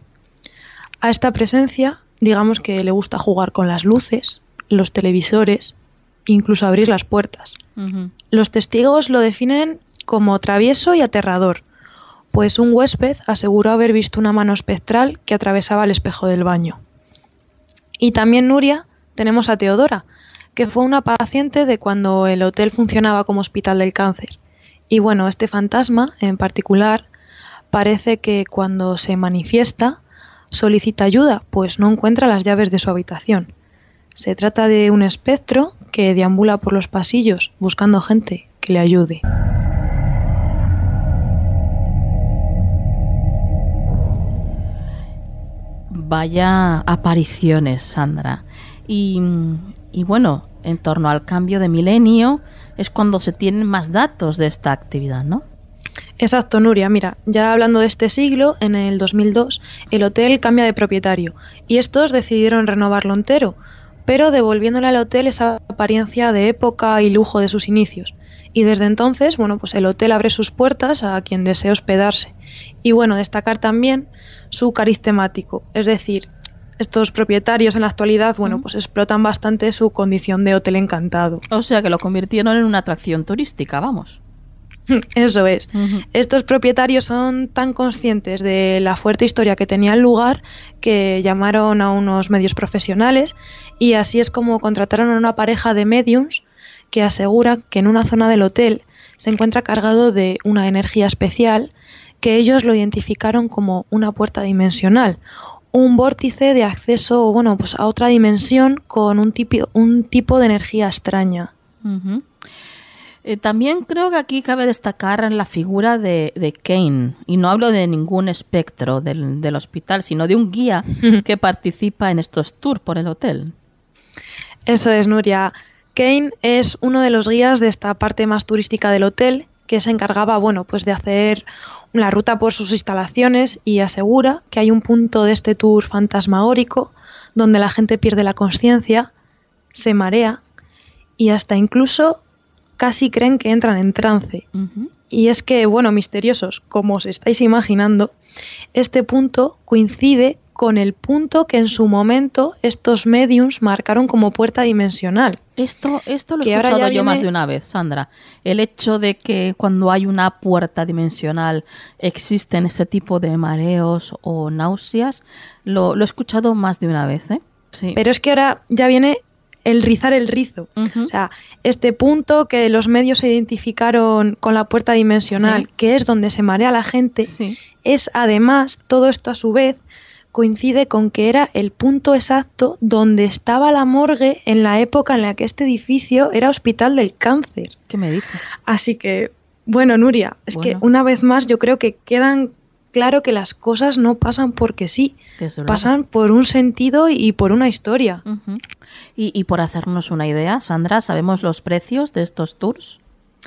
A esta presencia, digamos que le gusta jugar con las luces, los televisores, incluso abrir las puertas. Uh-huh. Los testigos lo definen como travieso y aterrador, pues un huésped aseguró haber visto una mano espectral que atravesaba el espejo del baño. Y también, Nuria, tenemos a Teodora, que fue una paciente de cuando el hotel funcionaba como hospital del cáncer. Y bueno, este fantasma en particular parece que cuando se manifiesta solicita ayuda, pues no encuentra las llaves de su habitación. Se trata de un espectro que deambula por los pasillos buscando gente que le ayude. Vaya apariciones, Sandra. Y... Y bueno, en torno al cambio de milenio es cuando se tienen más datos de esta actividad, ¿no? Exacto, Nuria. Mira, ya hablando de este siglo, en el dos mil dos, el hotel cambia de propietario y estos decidieron renovarlo entero, pero devolviéndole al hotel esa apariencia de época y lujo de sus inicios. Y desde entonces, bueno, pues el hotel abre sus puertas a quien desee hospedarse. Y bueno, destacar también su cariz temático, es decir, estos propietarios en la actualidad, bueno, pues explotan bastante su condición de hotel encantado. O sea que lo convirtieron en una atracción turística, vamos. Eso es. Uh-huh. Estos propietarios son tan conscientes de la fuerte historia que tenía el lugar que llamaron a unos medios profesionales y así es como contrataron a una pareja de mediums que asegura que en una zona del hotel se encuentra cargado de una energía especial que ellos lo identificaron como una puerta dimensional, un vórtice de acceso, bueno, pues a otra dimensión con un tipo, un tipo de energía extraña. Uh-huh. Eh, también creo que aquí cabe destacar la figura de, de Kane, y no hablo de ningún espectro del, del hospital, sino de un guía que participa en estos tours por el hotel. Eso es, Nuria. Kane es uno de los guías de esta parte más turística del hotel, que se encargaba, bueno, pues de hacer la ruta por sus instalaciones y asegura que hay un punto de este tour fantasmagórico donde la gente pierde la conciencia, se marea y hasta incluso casi creen que entran en trance. Uh-huh. Y es que, bueno, misteriosos, como os estáis imaginando, este punto coincide con el punto que en su momento estos mediums marcaron como puerta dimensional. Esto, esto lo he escuchado yo viene... más de una vez, Sandra. El hecho de que cuando hay una puerta dimensional existen ese tipo de mareos o náuseas, lo, lo he escuchado más de una vez, ¿eh? Sí. Pero es que ahora ya viene el rizar el rizo. Uh-huh. O sea, este punto que los medios identificaron con la puerta dimensional, sí. que es donde se marea la gente, sí. es además, todo esto a su vez, coincide con que era el punto exacto donde estaba la morgue en la época en la que este edificio era hospital del cáncer. ¿Qué me dices? Así que, bueno, Nuria, es bueno. que una vez más yo creo que quedan claro que las cosas no pasan porque sí, pasan por un sentido y por una historia. Uh-huh. y, y por hacernos una idea, Sandra, ¿sabemos los precios de estos tours?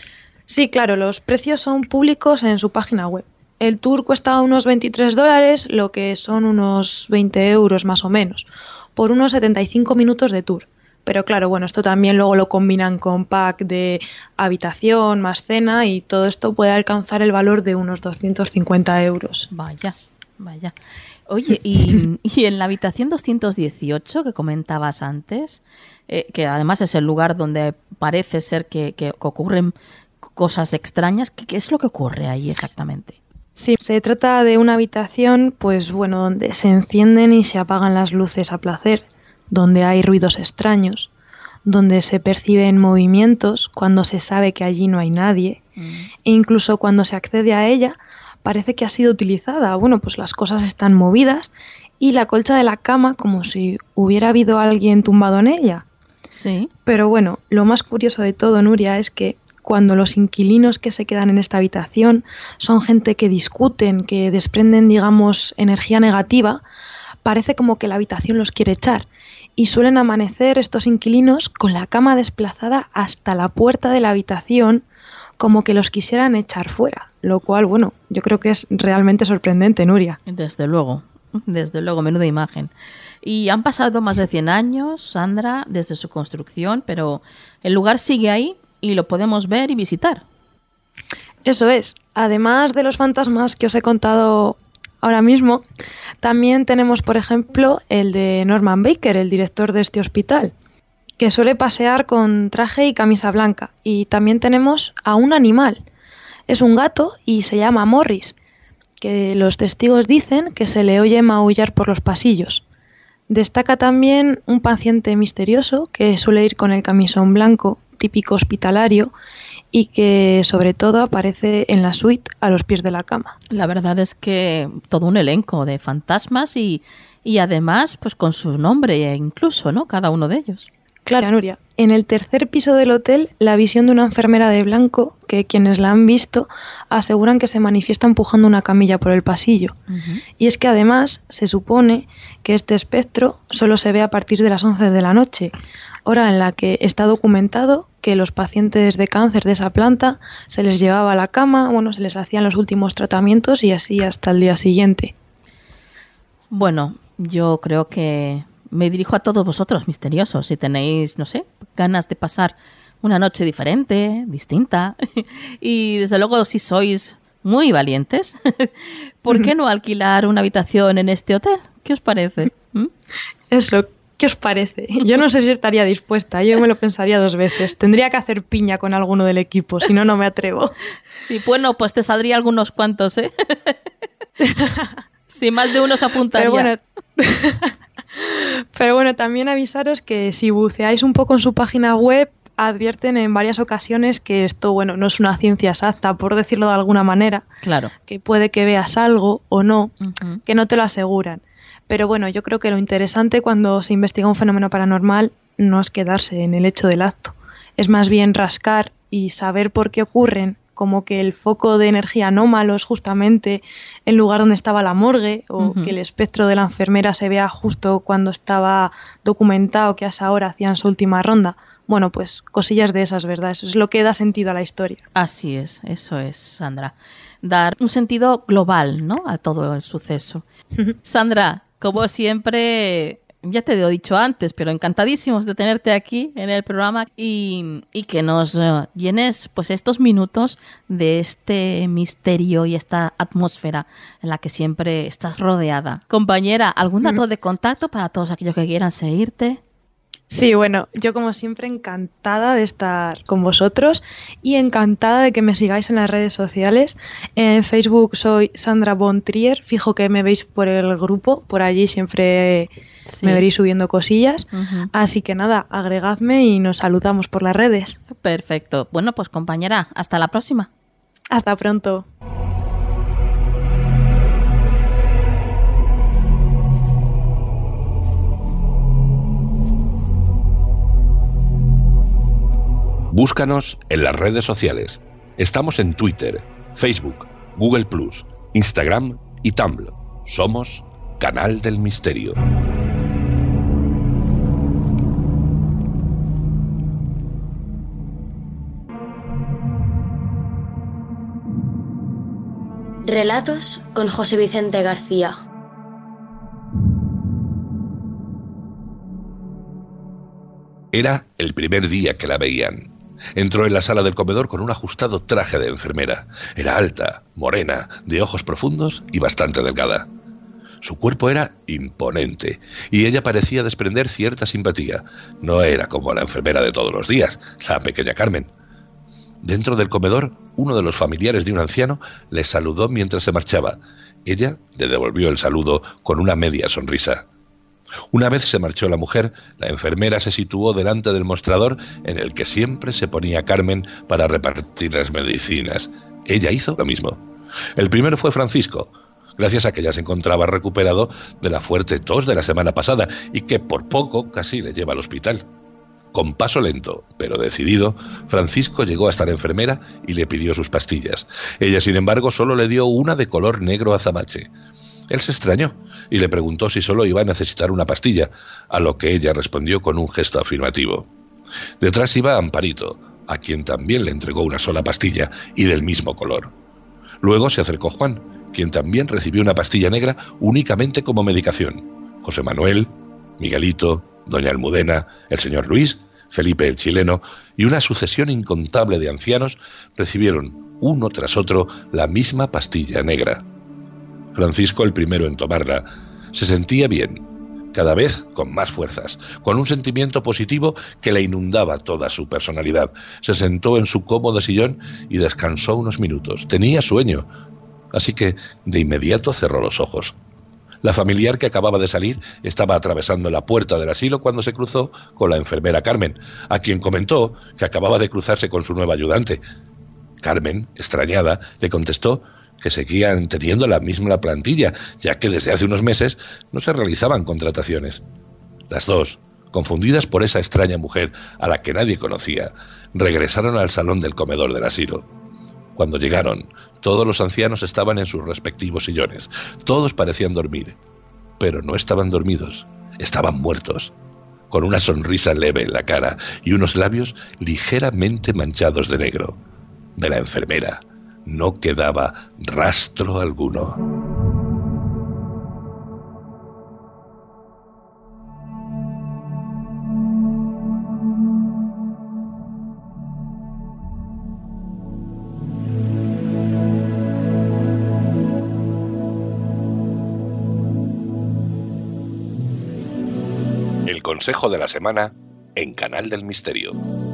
Sí, claro, los precios son públicos en su página web. El tour cuesta unos veintitrés dólares, lo que son unos veinte euros más o menos, por unos setenta y cinco minutos de tour. Pero claro, bueno, esto también luego lo combinan con pack de habitación más cena y todo esto puede alcanzar el valor de unos doscientos cincuenta euros. Vaya, vaya. Oye, y, y en la habitación doscientos dieciocho que comentabas antes, eh, que además es el lugar donde parece ser que, que ocurren cosas extrañas, ¿qué, qué es lo que ocurre ahí exactamente? Sí, se trata de una habitación, pues bueno, donde se encienden y se apagan las luces a placer, donde hay ruidos extraños, donde se perciben movimientos cuando se sabe que allí no hay nadie, mm. e incluso cuando se accede a ella parece que ha sido utilizada. Bueno, pues las cosas están movidas y la colcha de la cama como si hubiera habido alguien tumbado en ella. Sí. Pero bueno, lo más curioso de todo, Nuria, es que cuando los inquilinos que se quedan en esta habitación son gente que discuten, que desprenden, digamos, energía negativa, parece como que la habitación los quiere echar. Y suelen amanecer estos inquilinos con la cama desplazada hasta la puerta de la habitación, como que los quisieran echar fuera. Lo cual, bueno, yo creo que es realmente sorprendente, Nuria. Desde luego, desde luego, menuda imagen. Y han pasado más de cien años, Sandra, desde su construcción, pero el lugar sigue ahí y lo podemos ver y visitar. Eso es. Además de los fantasmas que os he contado ahora mismo, también tenemos, por ejemplo, el de Norman Baker, el director de este hospital, que suele pasear con traje y camisa blanca. Y también tenemos a un animal. Es un gato y se llama Morris, que los testigos dicen que se le oye maullar por los pasillos. Destaca también un paciente misterioso que suele ir con el camisón blanco, típico hospitalario, y que sobre todo aparece en la suite a los pies de la cama. La verdad es que todo un elenco de fantasmas y, y además pues con su nombre incluso, ¿no? Cada uno de ellos. Claro, Nuria. En el tercer piso del hotel, la visión de una enfermera de blanco, que quienes la han visto aseguran que se manifiesta empujando una camilla por el pasillo. Uh-huh. Y es que además se supone que este espectro solo se ve a partir de las once de la noche, hora en la que está documentado que los pacientes de cáncer de esa planta se les llevaba a la cama, bueno, se les hacían los últimos tratamientos y así hasta el día siguiente. Bueno, yo creo que me dirijo a todos vosotros, misteriosos, si tenéis, no sé, ganas de pasar una noche diferente, distinta, y desde luego si sois muy valientes, ¿por qué no alquilar una habitación en este hotel? ¿Qué os parece? ¿Mm? Eso, ¿qué os parece? Yo no sé si estaría dispuesta, yo me lo pensaría dos veces. Tendría que hacer piña con alguno del equipo, si no, no me atrevo. Sí, bueno, pues te saldría algunos cuantos, ¿eh? Si más de uno se apuntaría. Pero bueno, pero bueno, también avisaros que si buceáis un poco en su página web, advierten en varias ocasiones que esto, bueno, no es una ciencia exacta, por decirlo de alguna manera. Claro. Que puede que veas algo o no, uh-huh. que no te lo aseguran. Pero bueno, yo creo que lo interesante cuando se investiga un fenómeno paranormal no es quedarse en el hecho del acto. Es más bien rascar y saber por qué ocurren, como que el foco de energía anómalo es justamente el lugar donde estaba la morgue, o uh-huh. que el espectro de la enfermera se vea justo cuando estaba documentado que a esa hora hacían su última ronda. Bueno, pues cosillas de esas, ¿verdad? Eso es lo que da sentido a la historia. Así es, eso es, Sandra. Dar un sentido global, ¿no?, a todo el suceso. Uh-huh. Sandra, como siempre, ya te lo he dicho antes, pero encantadísimos de tenerte aquí en el programa y, y que nos uh, llenes pues estos minutos de este misterio y esta atmósfera en la que siempre estás rodeada. Compañera, ¿algún dato uh-huh. de contacto para todos aquellos que quieran seguirte? Sí, bueno, yo como siempre encantada de estar con vosotros y encantada de que me sigáis en las redes sociales. En Facebook soy Sandra Bontrier, fijo que me veis por el grupo, por allí siempre sí. me veréis subiendo cosillas. Uh-huh. Así que nada, agregadme y nos saludamos por las redes. Perfecto. Bueno, pues compañera, hasta la próxima. Hasta pronto. Búscanos en las redes sociales. Estamos en Twitter, Facebook, Google plus, Instagram y Tumblr. Somos Canal del Misterio. Relatos con José Vicente García. Era el primer día que la veían. Entró en la sala del comedor con un ajustado traje de enfermera. Era alta, morena, de ojos profundos y bastante delgada. Su cuerpo era imponente y ella parecía desprender cierta simpatía. No era como la enfermera de todos los días, la pequeña Carmen. Dentro del comedor, uno de los familiares de un anciano le saludó mientras se marchaba. Ella le devolvió el saludo con una media sonrisa. Una vez se marchó la mujer, la enfermera se situó delante del mostrador en el que siempre se ponía Carmen para repartir las medicinas. Ella hizo lo mismo. El primero fue Francisco, gracias a que ya se encontraba recuperado de la fuerte tos de la semana pasada y que por poco casi le lleva al hospital. Con paso lento, pero decidido, Francisco llegó hasta la enfermera y le pidió sus pastillas. Ella, sin embargo, solo le dio una de color negro azabache. Él se extrañó y le preguntó si solo iba a necesitar una pastilla, a lo que ella respondió con un gesto afirmativo. Detrás iba Amparito, a quien también le entregó una sola pastilla y del mismo color. Luego se acercó Juan, quien también recibió una pastilla negra únicamente como medicación. José Manuel, Miguelito, doña Almudena, el señor Luis, Felipe el chileno y una sucesión incontable de ancianos recibieron uno tras otro la misma pastilla negra. Francisco, el primero en tomarla, se sentía bien, cada vez con más fuerzas, con un sentimiento positivo que le inundaba toda su personalidad. Se sentó en su cómodo sillón y descansó unos minutos. Tenía sueño, así que de inmediato cerró los ojos. La familiar que acababa de salir estaba atravesando la puerta del asilo cuando se cruzó con la enfermera Carmen, a quien comentó que acababa de cruzarse con su nueva ayudante. Carmen, extrañada, le contestó que seguían teniendo la misma plantilla, ya que desde hace unos meses no se realizaban contrataciones. Las dos, confundidas por esa extraña mujer a la que nadie conocía, regresaron al salón del comedor del asilo. Cuando llegaron, todos los ancianos estaban en sus respectivos sillones. Todos parecían dormir, pero no estaban dormidos, estaban muertos, con una sonrisa leve en la cara y unos labios ligeramente manchados de negro. De la enfermera no quedaba rastro alguno. El consejo de la semana en Canal del Misterio.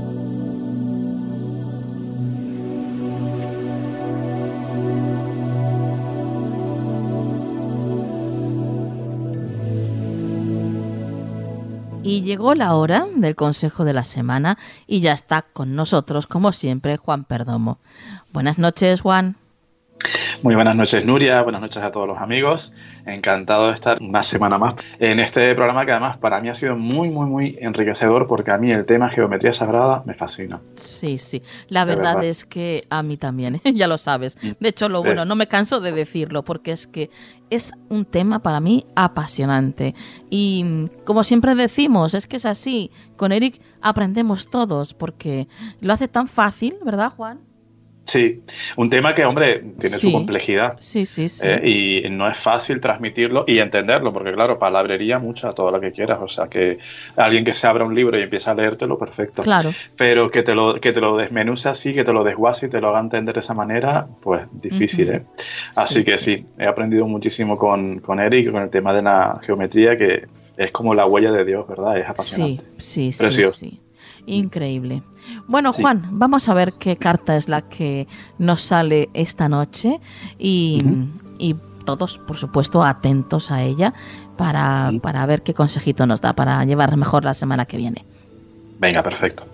Y llegó la hora del consejo de la semana y ya está con nosotros, como siempre, Juan Perdomo. Buenas noches, Juan. Muy buenas noches, Nuria. Buenas noches a todos los amigos. Encantado de estar una semana más en este programa que además para mí ha sido muy, muy, muy enriquecedor porque a mí el tema geometría sagrada me fascina. Sí, sí. La verdad, verdad. es que a mí también, ¿eh? Ya lo sabes. De hecho, lo bueno, no me canso de decirlo porque es que es un tema para mí apasionante. Y como siempre decimos, es que es así. Con Eric aprendemos todos porque lo hace tan fácil, ¿verdad, Juan? Sí, un tema que, hombre, tiene sí, su complejidad. Sí, sí, sí. Eh, y no es fácil transmitirlo y entenderlo, porque, claro, palabrería mucha, todo lo que quieras. O sea, que alguien que se abra un libro y empiece a leértelo, perfecto. Claro. Pero que te lo que te lo desmenuce así, que te lo desguace y te lo haga entender de esa manera, pues difícil, uh-huh. ¿eh? Así sí, que sí. sí, he aprendido muchísimo con, con Eric, con el tema de la geometría, que es como la huella de Dios, ¿verdad? Es apasionante. Sí, sí, Precioso. sí, sí. Increíble. Bueno, sí. Juan, vamos a ver qué carta es la que nos sale esta noche y, uh-huh. y todos, por supuesto, atentos a ella. para, para ver qué consejito nos da para llevar mejor la semana que viene. Venga, perfecto.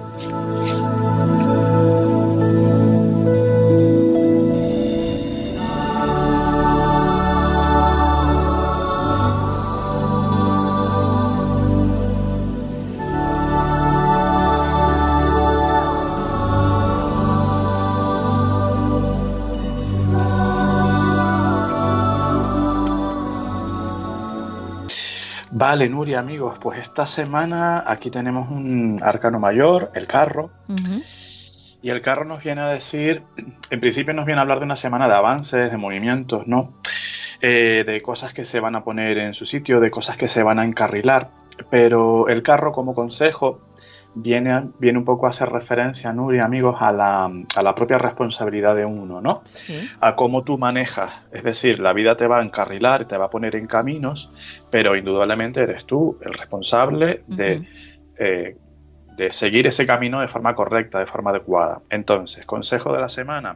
Vale, Nuria, amigos, pues esta semana aquí tenemos un arcano mayor, el carro, uh-huh. Y el carro nos viene a decir, en principio nos viene a hablar de una semana de avances, de movimientos, ¿no? Eh, de cosas que se van a poner en su sitio, de cosas que se van a encarrilar, pero el carro como consejo viene, a, viene un poco a hacer referencia, Nuria, amigos, a la, a la propia responsabilidad de uno, ¿no? Sí. A cómo tú manejas, es decir, la vida te va a encarrilar, te va a poner en caminos, pero indudablemente eres tú el responsable de, uh-huh. eh, de seguir ese camino de forma correcta, de forma adecuada. Entonces, consejo de la semana.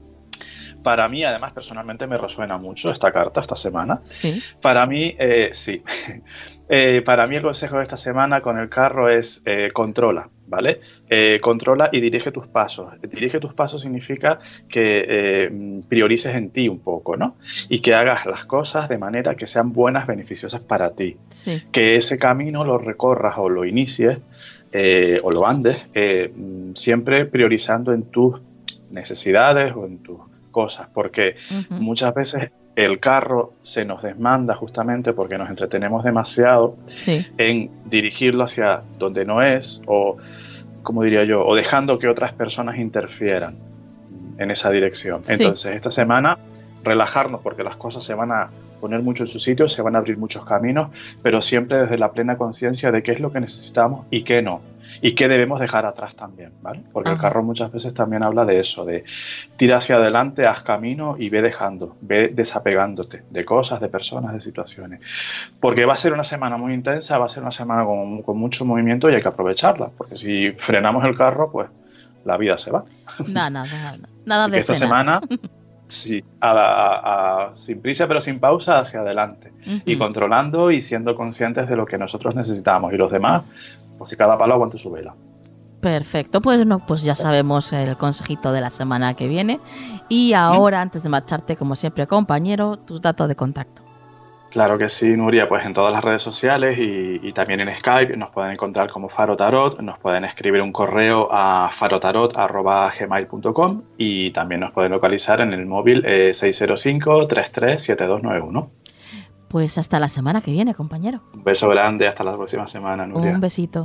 Para mí, además, personalmente me resuena mucho esta carta esta semana. Sí. Para mí, eh, sí. eh, para mí el consejo de esta semana con el carro es eh, controla, ¿vale? Eh, controla y dirige tus pasos. Dirige tus pasos significa que eh, priorices en ti un poco, ¿no? Y que hagas las cosas de manera que sean buenas, beneficiosas para ti. Sí. Que ese camino lo recorras o lo inicies eh, o lo andes eh, siempre priorizando en tus necesidades o en tus cosas, porque uh-huh. muchas veces el carro se nos desmanda justamente porque nos entretenemos demasiado sí. en dirigirlo hacia donde no es, o como diría yo, o dejando que otras personas interfieran en esa dirección. Sí. Entonces, esta semana, relajarnos porque las cosas se van a poner mucho en su sitio, se van a abrir muchos caminos, pero siempre desde la plena conciencia de qué es lo que necesitamos y qué no, y qué debemos dejar atrás también, ¿vale? Porque Ajá. el carro muchas veces también habla de eso, de tira hacia adelante, haz camino y ve dejando, ve desapegándote de cosas, de personas, de situaciones. Porque va a ser una semana muy intensa, va a ser una semana con, con mucho movimiento y hay que aprovecharla, porque si frenamos el carro, pues la vida se va. No, no, no, no. Nada Así de que esta semana... Sí, a, a, a, sin prisa pero sin pausa hacia adelante uh-huh. y controlando y siendo conscientes de lo que nosotros necesitamos y los demás, pues que cada palo aguante su vela. Perfecto, pues no, pues ya sabemos el consejito de la semana que viene y ahora ¿Mm? Antes de marcharte, como siempre, compañero, tus datos de contacto. Claro que sí, Nuria, pues en todas las redes sociales y, y también en Skype nos pueden encontrar como Faro Tarot, nos pueden escribir un correo a farotarot arroba gmail punto com y también nos pueden localizar en el móvil eh, seis cero cinco, tres tres siete dos nueve uno. Pues hasta la semana que viene, compañero. Un beso grande, hasta la próxima semana, Nuria. Un besito.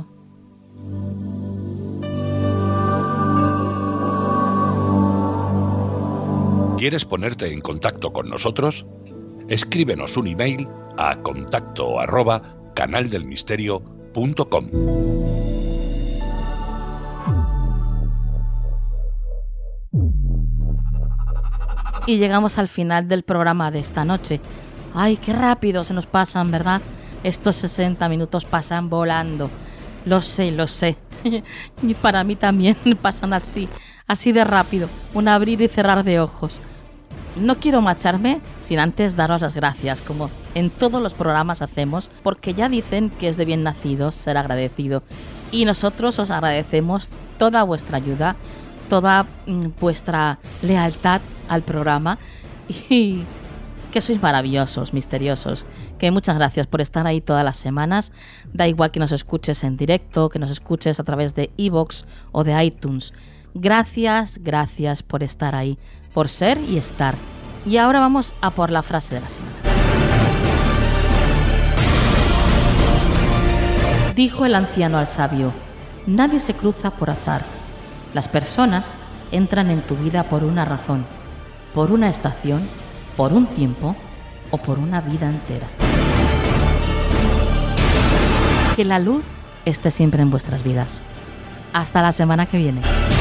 ¿Quieres ponerte en contacto con nosotros? Escríbenos un email a contacto arroba canaldelmisterio punto com. Y llegamos al final del programa de esta noche. ¡Ay, qué rápido se nos pasan!, ¿verdad? Estos sesenta minutos pasan volando. Lo sé, lo sé. Y para mí también pasan así, así de rápido. Un abrir y cerrar de ojos. No quiero marcharme sin antes daros las gracias, como en todos los programas hacemos, porque ya dicen que es de bien nacido ser agradecido. Y nosotros os agradecemos toda vuestra ayuda, toda mm, vuestra lealtad al programa y que sois maravillosos, misteriosos. Que muchas gracias por estar ahí todas las semanas. Da igual que nos escuches en directo, que nos escuches a través de iVoox o de iTunes. Gracias, gracias por estar ahí, por ser y estar. Y ahora vamos a por la frase de la semana. Dijo el anciano al sabio: nadie se cruza por azar. Las personas entran en tu vida por una razón, por una estación, por un tiempo o por una vida entera. Que la luz esté siempre en vuestras vidas. Hasta la semana que viene.